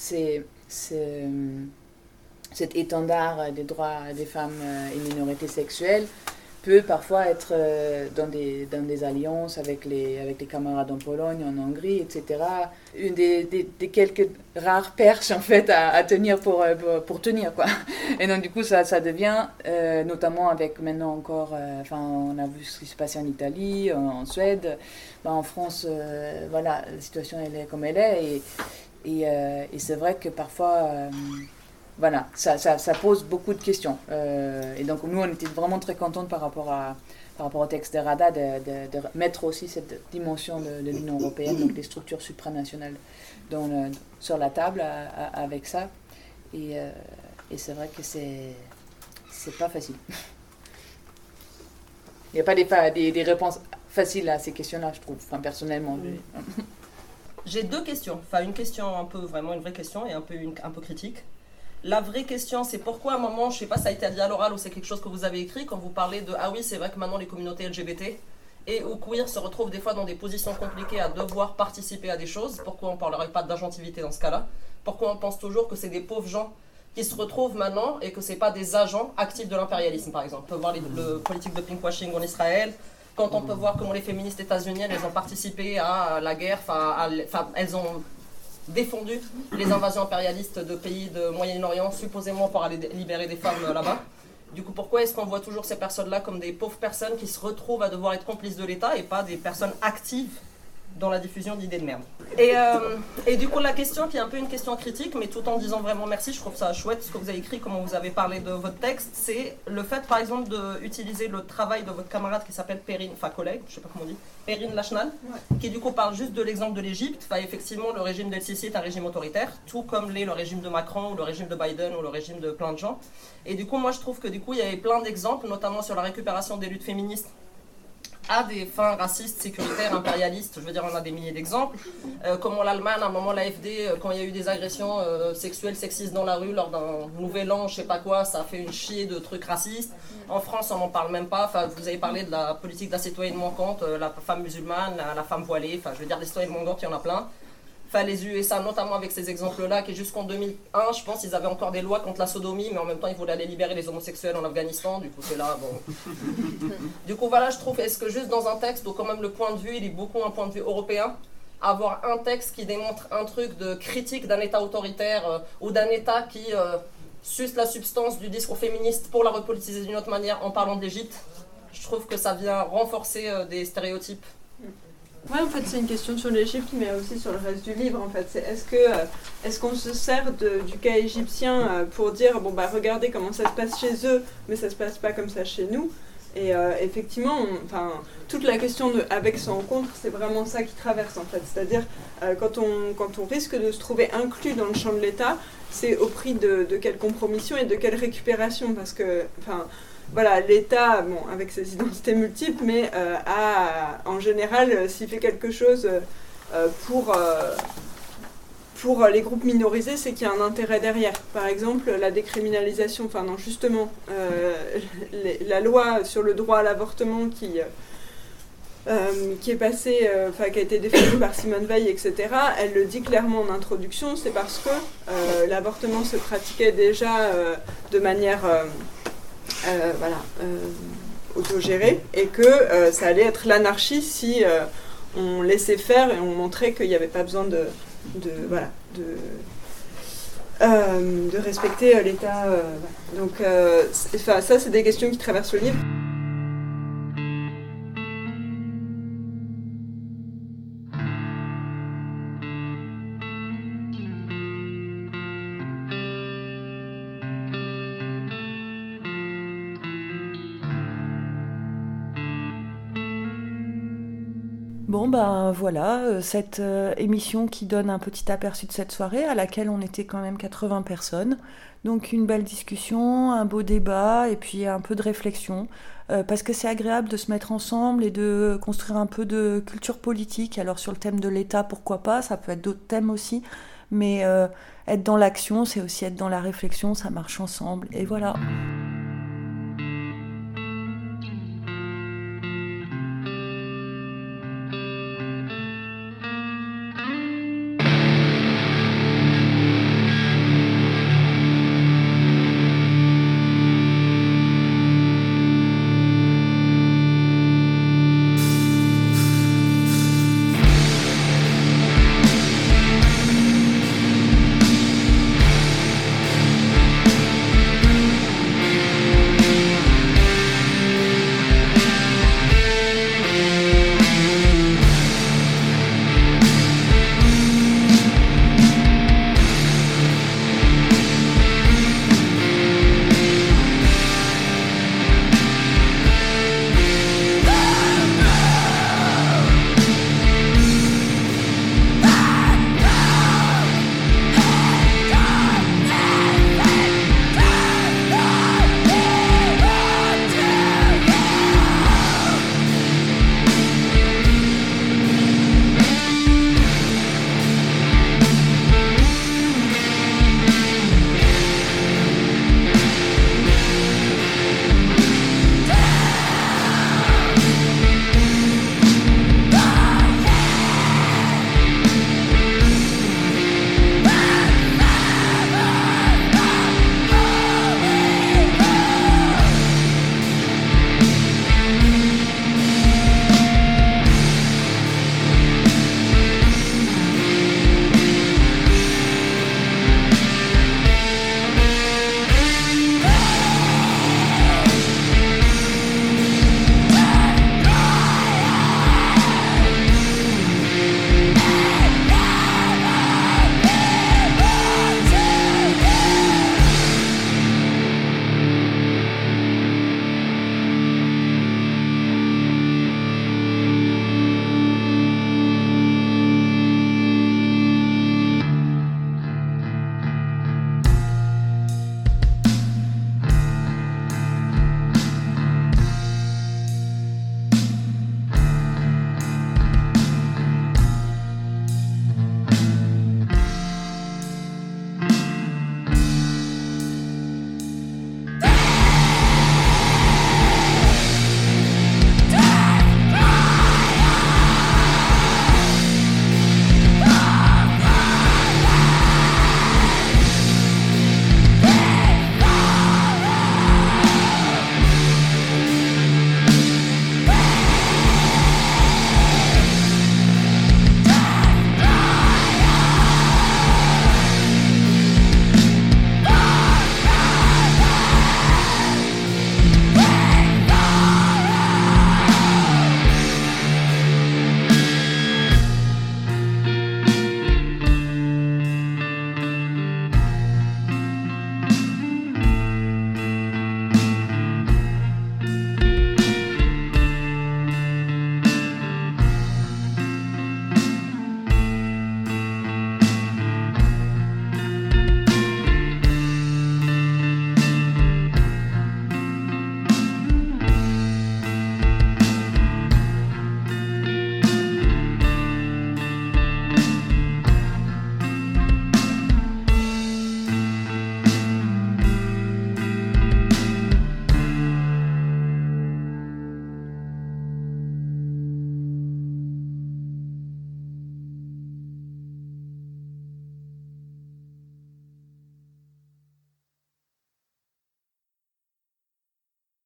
cet étendard des droits des femmes et minorités sexuelles peut parfois être dans des alliances avec les camarades en Pologne, en Hongrie, etc. Une des quelques rares perches en fait à tenir pour tenir, quoi. Et donc du coup ça devient, notamment avec maintenant encore, on a vu ce qui se passait en Italie, en Suède, en France, la situation elle est comme elle est, et c'est vrai que parfois ça pose beaucoup de questions. Et donc nous, on était vraiment très contents par rapport au texte de Rada de mettre aussi cette dimension de l'Union européenne, donc des structures supranationales sur la table avec ça. Et c'est vrai que c'est pas facile. Il n'y a pas des réponses faciles à ces questions-là, je trouve, personnellement. J'ai deux questions. Une question vraiment une vraie question et un peu critique. La vraie question, c'est pourquoi à un moment, je sais pas, ça a été dit à l'oral ou c'est quelque chose que vous avez écrit quand vous parlez de « Ah oui, c'est vrai que maintenant les communautés LGBT, et où queer se retrouvent des fois dans des positions compliquées à devoir participer à des choses. Pourquoi on ne parlerait pas d'agentivité dans ce cas-là? Pourquoi on pense toujours que c'est des pauvres gens qui se retrouvent maintenant et que ce n'est pas des agents actifs de l'impérialisme, par exemple? On peut voir le politique de pinkwashing en Israël, quand on peut voir comment les féministes états-uniennes, elles ont participé à la guerre, elles ont défendu les invasions impérialistes de pays de Moyen-Orient, supposément pour aller libérer des femmes là-bas. Du coup, pourquoi est-ce qu'on voit toujours ces personnes-là comme des pauvres personnes qui se retrouvent à devoir être complices de l'État et pas des personnes actives dans la diffusion d'idées de merde? Et du coup, la question qui est un peu une question critique, mais tout en disant vraiment merci, je trouve ça chouette ce que vous avez écrit, comment vous avez parlé de votre texte, c'est le fait, par exemple, d'utiliser le travail de votre camarade qui s'appelle Perrine, collègue, je sais pas comment on dit, Perrine Lachnal, qui du coup parle juste de l'exemple de l'Égypte. Effectivement, le régime d'El-Sisi est un régime autoritaire, tout comme l'est le régime de Macron, ou le régime de Biden, ou le régime de plein de gens. Et du coup, moi, je trouve que du coup, il y avait plein d'exemples, notamment sur la récupération des luttes féministes à des fins racistes, sécuritaires, impérialistes. Je veux dire, on a des milliers d'exemples. Comment l'Allemagne, à un moment, l'AfD, quand il y a eu des agressions sexuelles, sexistes dans la rue lors d'un nouvel an, je sais pas quoi, ça a fait une chier de trucs racistes. En France, on n'en parle même pas. Vous avez parlé de la politique de la citoyenne manquante, la femme musulmane, la femme voilée. Je veux dire, des citoyennes manquantes, il y en a plein. Les USA, notamment avec ces exemples-là, qui jusqu'en 2001, je pense, ils avaient encore des lois contre la sodomie, mais en même temps, ils voulaient aller libérer les homosexuels en Afghanistan. Du coup, c'est là, bon. Du coup, voilà, je trouve, est-ce que juste dans un texte où quand même le point de vue, il est beaucoup un point de vue européen, avoir un texte qui démontre un truc de critique d'un État autoritaire ou d'un État qui suce la substance du discours féministe pour la repolitiser d'une autre manière en parlant d'Égypte, je trouve que ça vient renforcer des stéréotypes. Ouais, en fait, c'est une question sur l'Égypte, mais aussi sur le reste du livre. En fait, est-ce qu'on se sert du cas égyptien pour dire bon bah regardez comment ça se passe chez eux, mais ça se passe pas comme ça chez nous. Et effectivement, toute la question de avec sans contre, c'est vraiment ça qui traverse en fait. C'est-à-dire quand on risque de se trouver inclus dans le champ de l'État, c'est au prix de quelle compromission et de quelle récupération, parce que voilà, l'État, bon, avec ses identités multiples, mais en général, s'il fait quelque chose pour les groupes minorisés, c'est qu'il y a un intérêt derrière. Par exemple, la décriminalisation, la loi sur le droit à l'avortement qui est passée, qui a été défendue par Simone Veil, etc., elle le dit clairement en introduction, c'est parce que l'avortement se pratiquait déjà de manière autogérée, et que ça allait être l'anarchie si on laissait faire et on montrait qu'il n'y avait pas besoin de respecter l'État. Donc ça, c'est des questions qui traversent le livre. Bon ben voilà, cette émission qui donne un petit aperçu de cette soirée à laquelle on était quand même 80 personnes. Donc une belle discussion, un beau débat et puis un peu de réflexion. Parce que c'est agréable de se mettre ensemble et de construire un peu de culture politique. Alors sur le thème de l'État, pourquoi pas, ça peut être d'autres thèmes aussi. Mais être dans l'action, c'est aussi être dans la réflexion, ça marche ensemble. Et voilà.